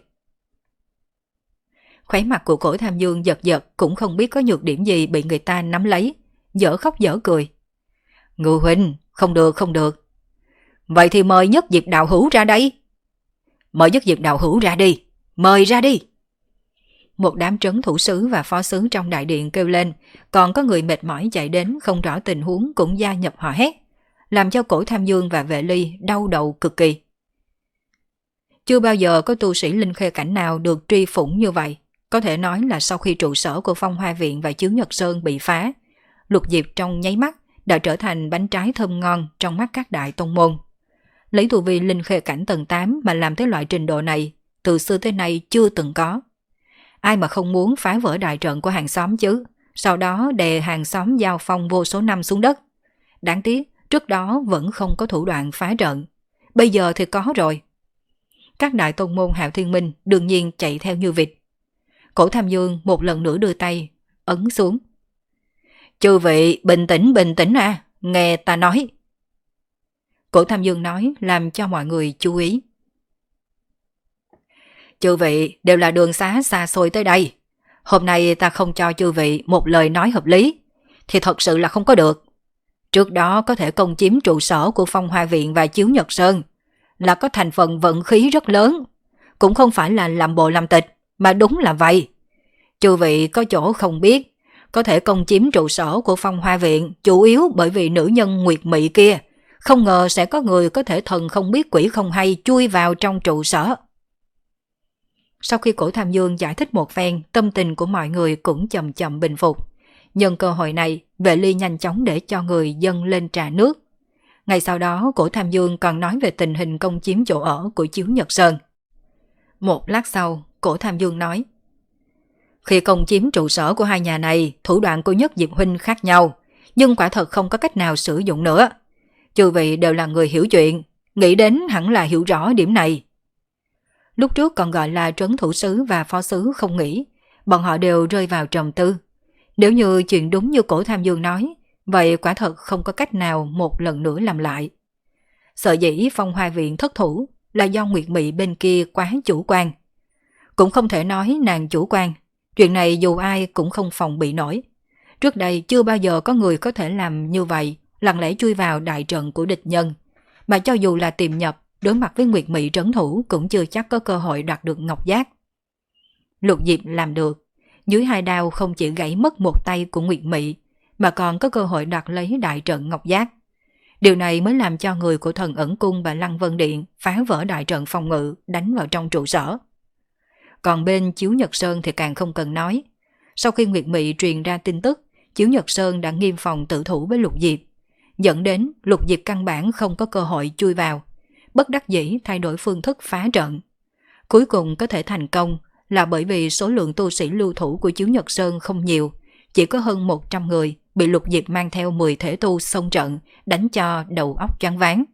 Khóe mặt của Cổ Tham Dương giật giật, cũng không biết có nhược điểm gì bị người ta nắm lấy, dở khóc dở cười. Ngư huynh, không được không được. Vậy thì mời Nhất Diệp đạo hữu ra đây. Mời Nhất Diệp đạo hữu ra đi, mời ra đi. Một đám trấn thủ sứ và phó sứ trong đại điện kêu lên, còn có người mệt mỏi chạy đến không rõ tình huống cũng gia nhập hò hét, làm cho Cổ Tham Dương và Vệ Ly đau đầu cực kỳ. Chưa bao giờ có tu sĩ linh khê cảnh nào được truy phủng như vậy. Có thể nói là sau khi trụ sở của Phong Hoa Viện và Chiếu Nhật Sơn bị phá, Lục Diệp trong nháy mắt đã trở thành bánh trái thơm ngon trong mắt các đại tông môn. Lấy tu vi linh khê cảnh tầng tám mà làm tới loại trình độ này, từ xưa tới nay chưa từng có. Ai mà không muốn phá vỡ đại trận của hàng xóm chứ, sau đó đè hàng xóm giao phong vô số năm xuống đất. Đáng tiếc, trước đó vẫn không có thủ đoạn phá trận. Bây giờ thì có rồi. Các đại tông môn Hạo Thiên Minh đương nhiên chạy theo như vịt. Cổ Tham Dương một lần nữa đưa tay, ấn xuống. Chư vị bình tĩnh bình tĩnh à, nghe ta nói. Cổ Tham Dương nói làm cho mọi người chú ý. Chư vị đều là đường xá xa xôi tới đây. Hôm nay ta không cho chư vị một lời nói hợp lý, thì thật sự là không có được. Trước đó có thể công chiếm trụ sở của Phong Hoa Viện và Chiếu Nhật Sơn, là có thành phần vận khí rất lớn. Cũng không phải là làm bộ làm tịch, mà đúng là vậy. Chư vị có chỗ không biết, có thể công chiếm trụ sở của Phong Hoa Viện chủ yếu bởi vì nữ nhân Nguyệt Mị kia. Không ngờ sẽ có người có thể thần không biết quỷ không hay chui vào trong trụ sở. Sau khi Cổ Tham Dương giải thích một phen, tâm tình của mọi người cũng chậm chậm bình phục. Nhân cơ hội này, Vệ Ly nhanh chóng để cho người dâng lên trà nước. Ngay sau đó, Cổ Tham Dương còn nói về tình hình công chiếm chỗ ở của Chiếu Nhật Sơn. Một lát sau, Cổ Tham Dương nói: Khi công chiếm trụ sở của hai nhà này, thủ đoạn của Nhất Diệp Huynh khác nhau, nhưng quả thật không có cách nào sử dụng nữa. Chư vị đều là người hiểu chuyện, nghĩ đến hẳn là hiểu rõ điểm này. Lúc trước còn gọi là trấn thủ sứ và phó sứ không nghĩ, bọn họ đều rơi vào trầm tư. Nếu như chuyện đúng như Cổ Tham Dương nói, vậy quả thật không có cách nào một lần nữa làm lại. Sợ dĩ Phong Hoa Viện thất thủ là do Nguyệt Mị bên kia quá chủ quan. Cũng không thể nói nàng chủ quan, chuyện này dù ai cũng không phòng bị nổi. Trước đây chưa bao giờ có người có thể làm như vậy, lặng lẽ chui vào đại trận của địch nhân. Mà cho dù là tiềm nhập, đối mặt với Nguyệt Mị trấn thủ cũng chưa chắc có cơ hội đoạt được ngọc giác. Lục Diệp làm được, dưới hai đao không chỉ gãy mất một tay của Nguyệt Mị, mà còn có cơ hội đoạt lấy đại trận ngọc giác. Điều này mới làm cho người của Thần Ẩn Cung và Lăng Vân Điện phá vỡ đại trận phòng ngự, đánh vào trong trụ sở. Còn bên Chiếu Nhật Sơn thì càng không cần nói. Sau khi Nguyệt Mị truyền ra tin tức, Chiếu Nhật Sơn đã nghiêm phòng tự thủ với Lục Diệp, dẫn đến Lục Diệp căn bản không có cơ hội chui vào, bất đắc dĩ thay đổi phương thức phá trận. Cuối cùng có thể thành công là bởi vì số lượng tu sĩ lưu thủ của Chiếu Nhật Sơn không nhiều, chỉ có hơn một trăm người, bị Lục Diệp mang theo mười thể tu xông trận, đánh cho đầu óc choáng váng.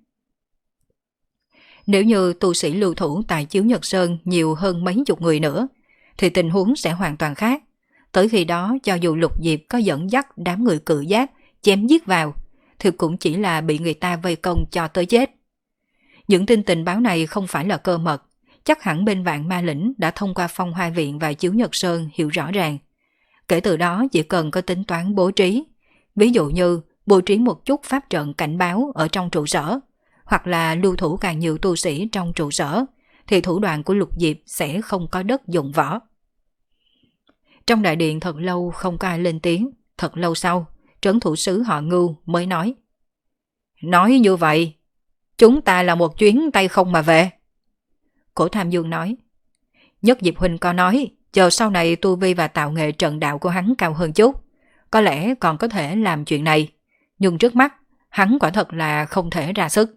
Nếu như tu sĩ lưu thủ tại Chiếu Nhật Sơn nhiều hơn mấy chục người nữa, thì tình huống sẽ hoàn toàn khác. Tới khi đó, cho dù Lục Diệp có dẫn dắt đám người cự giác chém giết vào, thì cũng chỉ là bị người ta vây công cho tới chết. Những tin tình báo này không phải là cơ mật, chắc hẳn bên Vạn Ma Lĩnh đã thông qua Phong Hoa Viện và Chiếu Nhật Sơn hiểu rõ ràng. Kể từ đó chỉ cần có tính toán bố trí, ví dụ như bố trí một chút pháp trận cảnh báo ở trong trụ sở, hoặc là lưu thủ càng nhiều tu sĩ trong trụ sở, thì thủ đoạn của Lục Diệp sẽ không có đất dụng võ. Trong đại điện thật lâu không có ai lên tiếng, thật lâu sau, trấn thủ sứ họ Ngưu mới nói. Nói như vậy, chúng ta là một chuyến tay không mà về. Cổ Tham Dương nói, Nhất Diệp Huynh có nói, chờ sau này tu vi và tạo nghệ trận đạo của hắn cao hơn chút, có lẽ còn có thể làm chuyện này, nhưng trước mắt, hắn quả thật là không thể ra sức.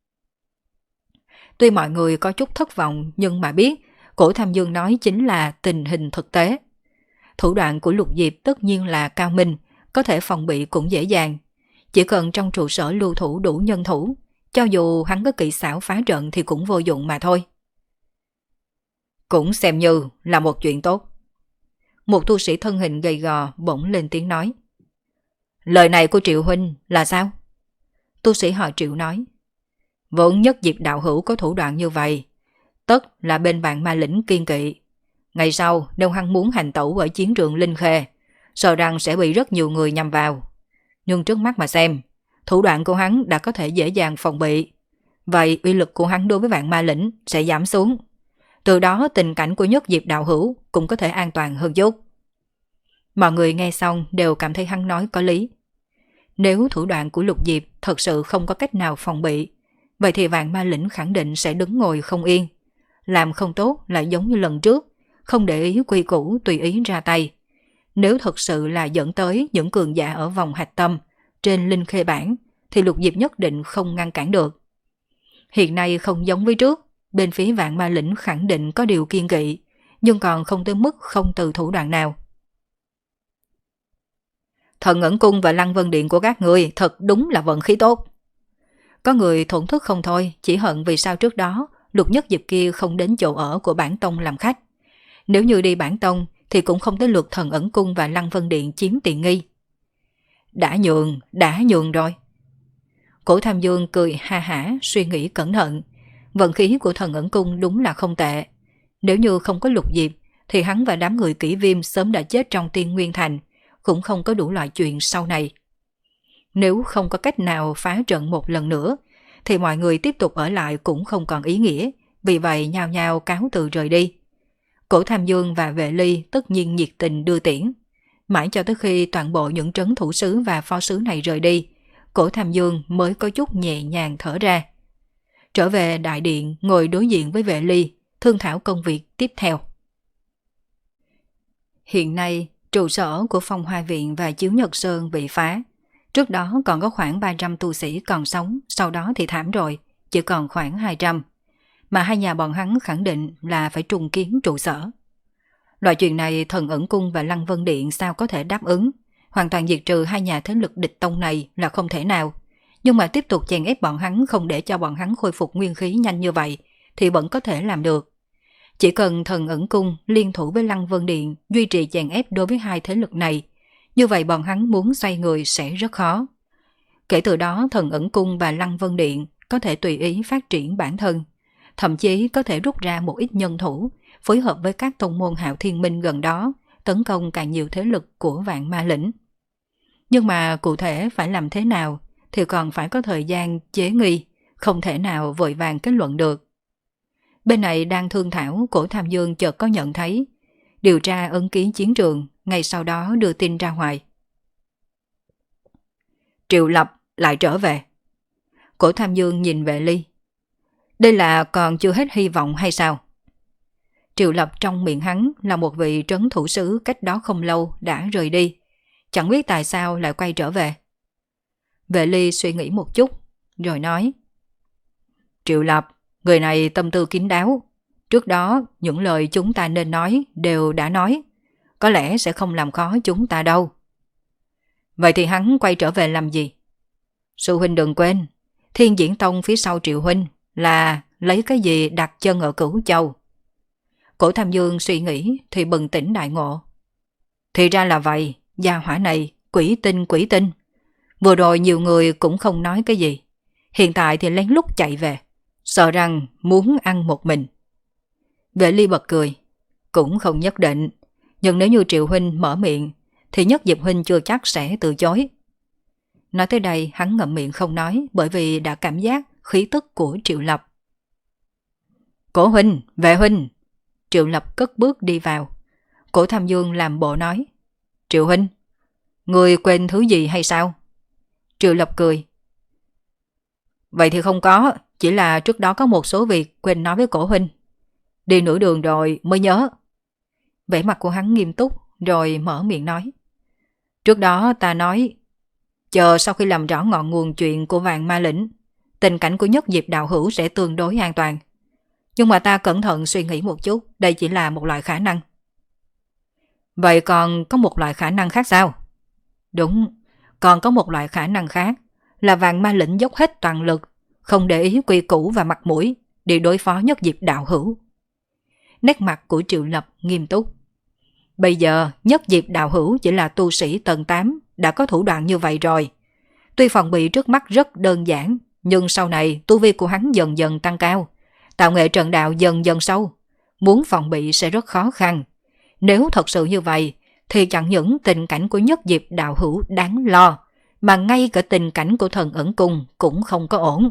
Tuy mọi người có chút thất vọng nhưng mà biết, Cổ Tham Dương nói chính là tình hình thực tế. Thủ đoạn của Lục Diệp tất nhiên là cao minh, có thể phòng bị cũng dễ dàng. Chỉ cần trong trụ sở lưu thủ đủ nhân thủ, cho dù hắn có kỹ xảo phá trận thì cũng vô dụng mà thôi. Cũng xem như là một chuyện tốt. Một tu sĩ thân hình gầy gò bỗng lên tiếng nói. Lời này của Triệu Huynh là sao? Tu sĩ họ Triệu nói. Vốn Nhất Diệp đạo hữu có thủ đoạn như vậy, tất là bên Vạn Ma Lĩnh kiên kỵ. Ngày sau nếu hắn muốn hành tẩu ở chiến trường Linh Khê, sợ rằng sẽ bị rất nhiều người nhằm vào. Nhưng trước mắt mà xem, thủ đoạn của hắn đã có thể dễ dàng phòng bị. Vậy uy lực của hắn đối với Vạn Ma Lĩnh sẽ giảm xuống. Từ đó tình cảnh của Nhất Diệp đạo hữu cũng có thể an toàn hơn chút. Mọi người nghe xong đều cảm thấy hắn nói có lý. Nếu thủ đoạn của Lục Diệp thật sự không có cách nào phòng bị, vậy thì Vạn Ma Lĩnh khẳng định sẽ đứng ngồi không yên. Làm không tốt lại giống như lần trước, không để ý quy củ tùy ý ra tay. Nếu thật sự là dẫn tới những cường giả ở vòng hạch tâm trên Linh Khê Bản, thì Lục Diệp nhất định không ngăn cản được. Hiện nay không giống với trước, bên phía Vạn Ma Lĩnh khẳng định có điều kiên kỵ, nhưng còn không tới mức không từ thủ đoạn nào. Thần Ẩn Cung và Lăng Vân Điện của các người thật đúng là vận khí tốt. Có người thổn thức không thôi, chỉ hận vì sao trước đó Lục Nhất Diệp kia không đến chỗ ở của bản tông làm khách. Nếu như đi bản tông thì cũng không tới lượt Thần Ẩn Cung và Lăng Vân Điện chiếm tiện nghi. Đã nhường, đã nhường rồi. Cổ Tham Dương cười ha hả, suy nghĩ cẩn thận. Vận khí của Thần Ẩn Cung đúng là không tệ. Nếu như không có Lục Diệp thì hắn và đám người Kỷ Viêm sớm đã chết trong Tiên Nguyên Thành, cũng không có đủ loại chuyện sau này. Nếu không có cách nào phá trận một lần nữa, thì mọi người tiếp tục ở lại cũng không còn ý nghĩa, vì vậy nhao nhao cáo từ rời đi. Cổ Tham Dương và Vệ Ly tất nhiên nhiệt tình đưa tiễn. Mãi cho tới khi toàn bộ những trấn thủ sứ và phó sứ này rời đi, Cổ Tham Dương mới có chút nhẹ nhàng thở ra. Trở về đại điện ngồi đối diện với Vệ Ly, thương thảo công việc tiếp theo. Hiện nay, trụ sở của Phong Hoa Viện và Chiếu Nhật Sơn bị phá. Trước đó còn có khoảng ba trăm tu sĩ còn sống, sau đó thì thảm rồi, chỉ còn khoảng hai trăm. Mà hai nhà bọn hắn khẳng định là phải trùng kiến trụ sở. Loại chuyện này Thần Ẩn Cung và Lăng Vân Điện sao có thể đáp ứng. Hoàn toàn diệt trừ hai nhà thế lực địch tông này là không thể nào. Nhưng mà tiếp tục chèn ép bọn hắn không để cho bọn hắn khôi phục nguyên khí nhanh như vậy thì vẫn có thể làm được. Chỉ cần Thần Ẩn Cung liên thủ với Lăng Vân Điện duy trì chèn ép đối với hai thế lực này, như vậy bọn hắn muốn xoay người sẽ rất khó. Kể từ đó Thần Ẩn Cung và Lăng Vân Điện có thể tùy ý phát triển bản thân, thậm chí có thể rút ra một ít nhân thủ, phối hợp với các tông môn Hạo Thiên Minh gần đó, tấn công càng nhiều thế lực của Vạn Ma Lĩnh. Nhưng mà cụ thể phải làm thế nào thì còn phải có thời gian chế nghi, không thể nào vội vàng kết luận được. Bên này đang thương thảo, Cổ Tham Dương chợt có nhận thấy, điều tra ấn ký chiến trường, ngay sau đó đưa tin ra ngoài. Triệu Lập lại trở về. Cổ Tham Dương nhìn Vệ Ly. Đây là còn chưa hết hy vọng hay sao? Triệu Lập trong miệng hắn là một vị trấn thủ sứ cách đó không lâu đã rời đi, chẳng biết tại sao lại quay trở về. Vệ Ly suy nghĩ một chút, rồi nói: Triệu Lập, người này tâm tư kín đáo. Trước đó, những lời chúng ta nên nói đều đã nói. Có lẽ sẽ không làm khó chúng ta đâu. Vậy thì hắn quay trở về làm gì? Sư huynh đừng quên, Thiên Diễn Tông phía sau Triệu huynh là lấy cái gì đặt chân ở Cửu Châu. Cổ Tham Dương suy nghĩ thì bừng tỉnh đại ngộ. Thì ra là vậy, gia hỏa này, quỷ tinh quỷ tinh. Vừa rồi nhiều người cũng không nói cái gì. Hiện tại thì lén lút chạy về, sợ rằng muốn ăn một mình. Vệ Ly bật cười. Cũng không nhất định, nhưng nếu như Triệu huynh mở miệng thì Nhất Diệp huynh chưa chắc sẽ từ chối. Nói tới đây hắn ngậm miệng không nói, bởi vì đã cảm giác khí tức của Triệu Lập. Cổ huynh, vệ huynh. Triệu Lập cất bước đi vào. Cổ Tham Dương làm bộ nói: Triệu huynh, người quên thứ gì hay sao? Triệu Lập cười: Vậy thì không có, chỉ là trước đó có một số việc quên nói với cổ huynh. Đi nửa đường rồi mới nhớ. Vẻ mặt của hắn nghiêm túc, rồi mở miệng nói: Trước đó ta nói, chờ sau khi làm rõ ngọn nguồn chuyện của Vạn Ma Lĩnh, tình cảnh của Nhất Diệp đạo hữu sẽ tương đối an toàn. Nhưng mà ta cẩn thận suy nghĩ một chút, đây chỉ là một loại khả năng. Vậy còn có một loại khả năng khác sao? Đúng, còn có một loại khả năng khác là Vạn Ma Lĩnh dốc hết toàn lực, không để ý quy củ và mặt mũi để đối phó Nhất Diệp đạo hữu. Nét mặt của Triệu Lập nghiêm túc. Bây giờ Nhất Diệp đạo hữu chỉ là tu sĩ tầng tám, đã có thủ đoạn như vậy rồi. Tuy phòng bị trước mắt rất đơn giản, nhưng sau này tu vi của hắn dần dần tăng cao, tạo nghệ trận đạo dần dần sâu, muốn phòng bị sẽ rất khó khăn. Nếu thật sự như vậy, thì chẳng những tình cảnh của Nhất Diệp đạo hữu đáng lo, mà ngay cả tình cảnh của Thần Ẩn Cung cũng không có ổn.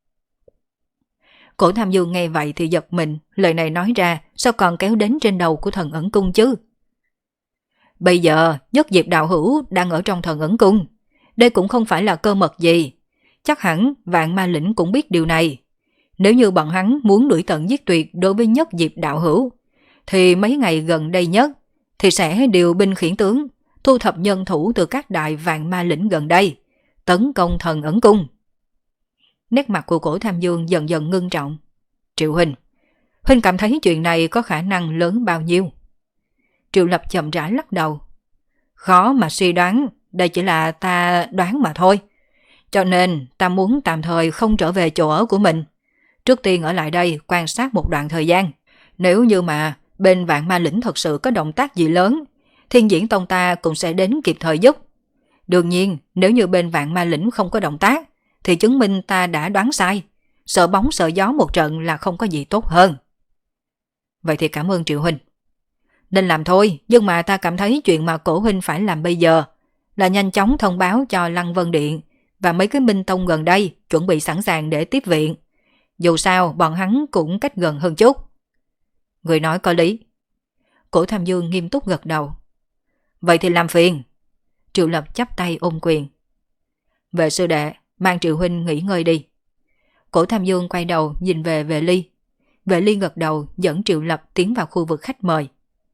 Cổ Tham Dương nghe vậy thì giật mình, lời này nói ra sao còn kéo đến trên đầu của Thần Ẩn Cung chứ? Bây giờ Nhất Diệp đạo hữu đang ở trong Thần Ẩn Cung, đây cũng không phải là cơ mật gì. Chắc hẳn Vạn Ma Lĩnh cũng biết điều này. Nếu như bọn hắn muốn đuổi tận giết tuyệt đối với Nhất Diệp đạo hữu, thì mấy ngày gần đây nhất thì sẽ điều binh khiển tướng, thu thập nhân thủ từ các đại Vạn Ma Lĩnh gần đây, tấn công Thần Ẩn Cung. Nét mặt của Cổ Tham Dương dần dần ngưng trọng. Triệu huynh, huynh cảm thấy chuyện này có khả năng lớn bao nhiêu? Triệu Lập chậm rãi lắc đầu. Khó mà suy đoán, đây chỉ là ta đoán mà thôi. Cho nên ta muốn tạm thời không trở về chỗ ở của mình. Trước tiên ở lại đây quan sát một đoạn thời gian. Nếu như mà bên Vạn Ma Lĩnh thật sự có động tác gì lớn, Thiên Diễn Tông ta cũng sẽ đến kịp thời giúp. Đương nhiên, nếu như bên Vạn Ma Lĩnh không có động tác, thì chứng minh ta đã đoán sai. Sợ bóng sợ gió một trận là không có gì tốt hơn. Vậy thì cảm ơn Triệu huynh. Nên làm thôi, nhưng mà ta cảm thấy chuyện mà Cổ huynh phải làm bây giờ là nhanh chóng thông báo cho Lăng Vân Điện và mấy cái minh tông gần đây chuẩn bị sẵn sàng để tiếp viện. Dù sao bọn hắn cũng cách gần hơn chút. Người nói có lý. Cổ Tham Dương nghiêm túc gật đầu. Vậy thì làm phiền. Triệu Lập chắp tay ôm quyền. Vệ sư đệ, mang Triệu huynh nghỉ ngơi đi. Cổ Tham Dương quay đầu nhìn về Vệ Ly. Vệ Ly gật đầu dẫn Triệu Lập tiến vào khu vực khách mời.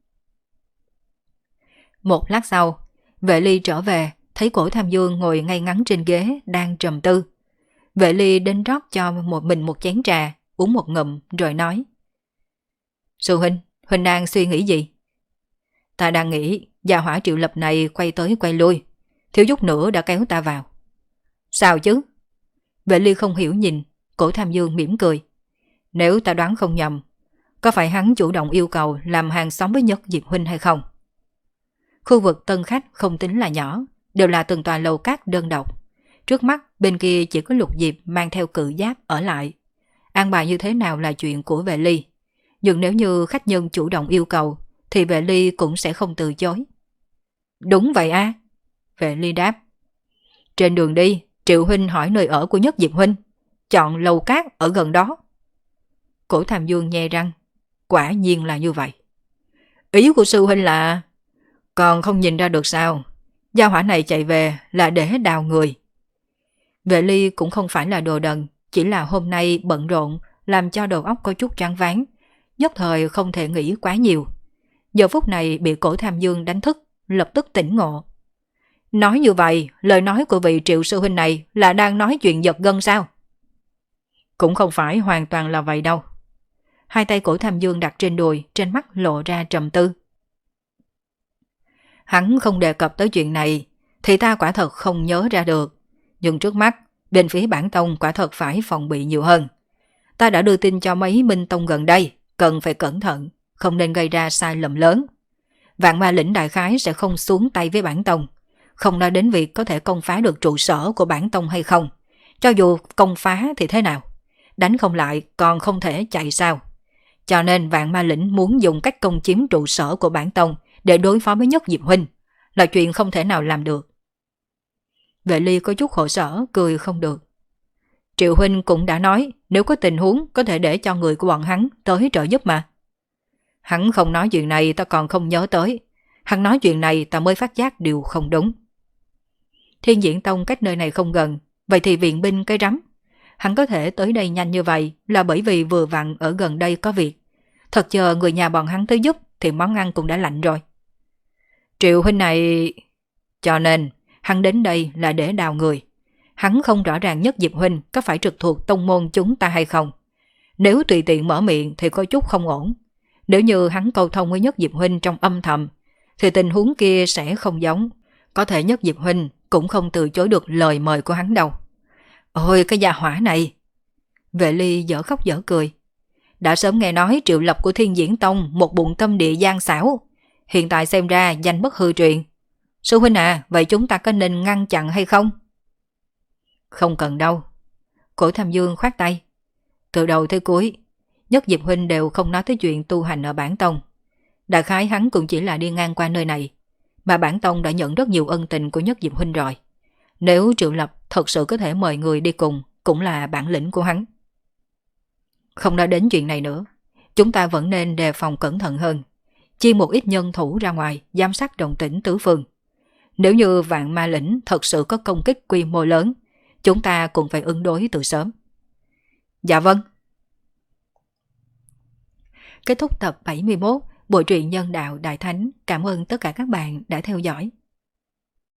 Một lát sau, Vệ Ly trở về, thấy Cổ Tham Dương ngồi ngay ngắn trên ghế đang trầm tư. Vệ Ly đến rót cho một mình một chén trà, uống một ngụm rồi nói: Sư huynh, huynh đang suy nghĩ gì? Ta đang nghĩ gia hỏa Triệu Lập này quay tới quay lui, thiếu chút nữa đã kéo ta vào. Sao chứ? Vệ Ly không hiểu nhìn. Cổ Tham Dương mỉm cười. Nếu ta đoán không nhầm, có phải hắn chủ động yêu cầu làm hàng xóm với Nhất Diệp huynh hay không? Khu vực tân khách không tính là nhỏ, đều là từng tòa lầu cát đơn độc. Trước mắt bên kia chỉ có Lục Diệp mang theo cự giáp ở lại. An bài như thế nào là chuyện của Vệ Ly, nhưng nếu như khách nhân chủ động yêu cầu thì Vệ Ly cũng sẽ không từ chối. Đúng vậy a. À? Vệ Ly đáp. Trên đường đi, Triệu huynh hỏi nơi ở của Nhất Diệp huynh, chọn lầu cát ở gần đó. Cổ Tham Dương nhe răng. Quả nhiên là như vậy. Ý của sư huynh là... Còn không nhìn ra được sao? Gia hỏa này chạy về là để đào người. Vệ Ly cũng không phải là đồ đần, chỉ là hôm nay bận rộn làm cho đầu óc có chút choáng váng, nhất thời không thể nghĩ quá nhiều. Giờ phút này bị Cổ Tham Dương đánh thức, lập tức tỉnh ngộ. Nói như vậy, lời nói của vị Triệu sư huynh này là đang nói chuyện giật gân sao? Cũng không phải hoàn toàn là vậy đâu. Hai tay Cổ Tham Dương đặt trên đùi, trên mắt lộ ra trầm tư. Hắn không đề cập tới chuyện này, thì ta quả thật không nhớ ra được. Nhưng trước mắt, bên phía bản tông quả thật phải phòng bị nhiều hơn. Ta đã đưa tin cho mấy minh tông gần đây, cần phải cẩn thận, không nên gây ra sai lầm lớn. Vạn Ma lĩnh đại khái sẽ không xuống tay với bản tông, không nói đến việc có thể công phá được trụ sở của bản tông hay không. Cho dù công phá thì thế nào? Đánh không lại còn không thể chạy sao? Cho nên Vạn Ma lĩnh muốn dùng cách công chiếm trụ sở của bản tông để đối phó với Nhất Diệp huynh là chuyện không thể nào làm được. Vệ Ly có chút khổ sở, cười không được. Triệu huynh cũng đã nói nếu có tình huống có thể để cho người của bọn hắn tới trợ giúp mà. Hắn không nói chuyện này ta còn không nhớ tới. Hắn nói chuyện này ta mới phát giác điều không đúng. Thiên Diễn Tông cách nơi này không gần, vậy thì viện binh cái rắm. Hắn có thể tới đây nhanh như vậy là bởi vì vừa vặn ở gần đây có việc. Thật chờ người nhà bọn hắn tới giúp thì món ăn cũng đã lạnh rồi. Triệu huynh này... Cho nên hắn đến đây là để đào người. Hắn không rõ ràng Nhất Diệp huynh có phải trực thuộc tông môn chúng ta hay không. Nếu tùy tiện mở miệng thì có chút không ổn. Nếu như hắn câu thông với Nhất Diệp huynh trong âm thầm thì tình huống kia sẽ không giống. Có thể Nhất Diệp huynh cũng không từ chối được lời mời của hắn đâu. Ôi cái gia hỏa này! Vệ Ly dở khóc dở cười. Đã sớm nghe nói Triệu Lập của Thiên Diễn Tông một bụng tâm địa gian xảo. Hiện tại xem ra danh bất hư truyền. Sư huynh à, vậy chúng ta có nên ngăn chặn hay không? Không cần đâu. Cổ Tham Dương khoát tay. Từ đầu tới cuối, Nhất Diệp huynh đều không nói tới chuyện tu hành ở bản tông. Đại khái hắn cũng chỉ là đi ngang qua nơi này, mà bản tông đã nhận rất nhiều ân tình của Nhất Diệp huynh rồi. Nếu Triệu Lập thật sự có thể mời người đi cùng, cũng là bản lĩnh của hắn. Không nói đến chuyện này nữa, chúng ta vẫn nên đề phòng cẩn thận hơn, chia một ít nhân thủ ra ngoài giám sát động tĩnh tứ phương. Nếu như Vạn Ma lĩnh thật sự có công kích quy mô lớn, chúng ta cũng phải ứng đối từ sớm. Dạ vâng. Kết thúc tập bảy mươi mốt Bộ truyện Nhân Đạo Đại Thánh. Cảm ơn tất cả các bạn đã theo dõi.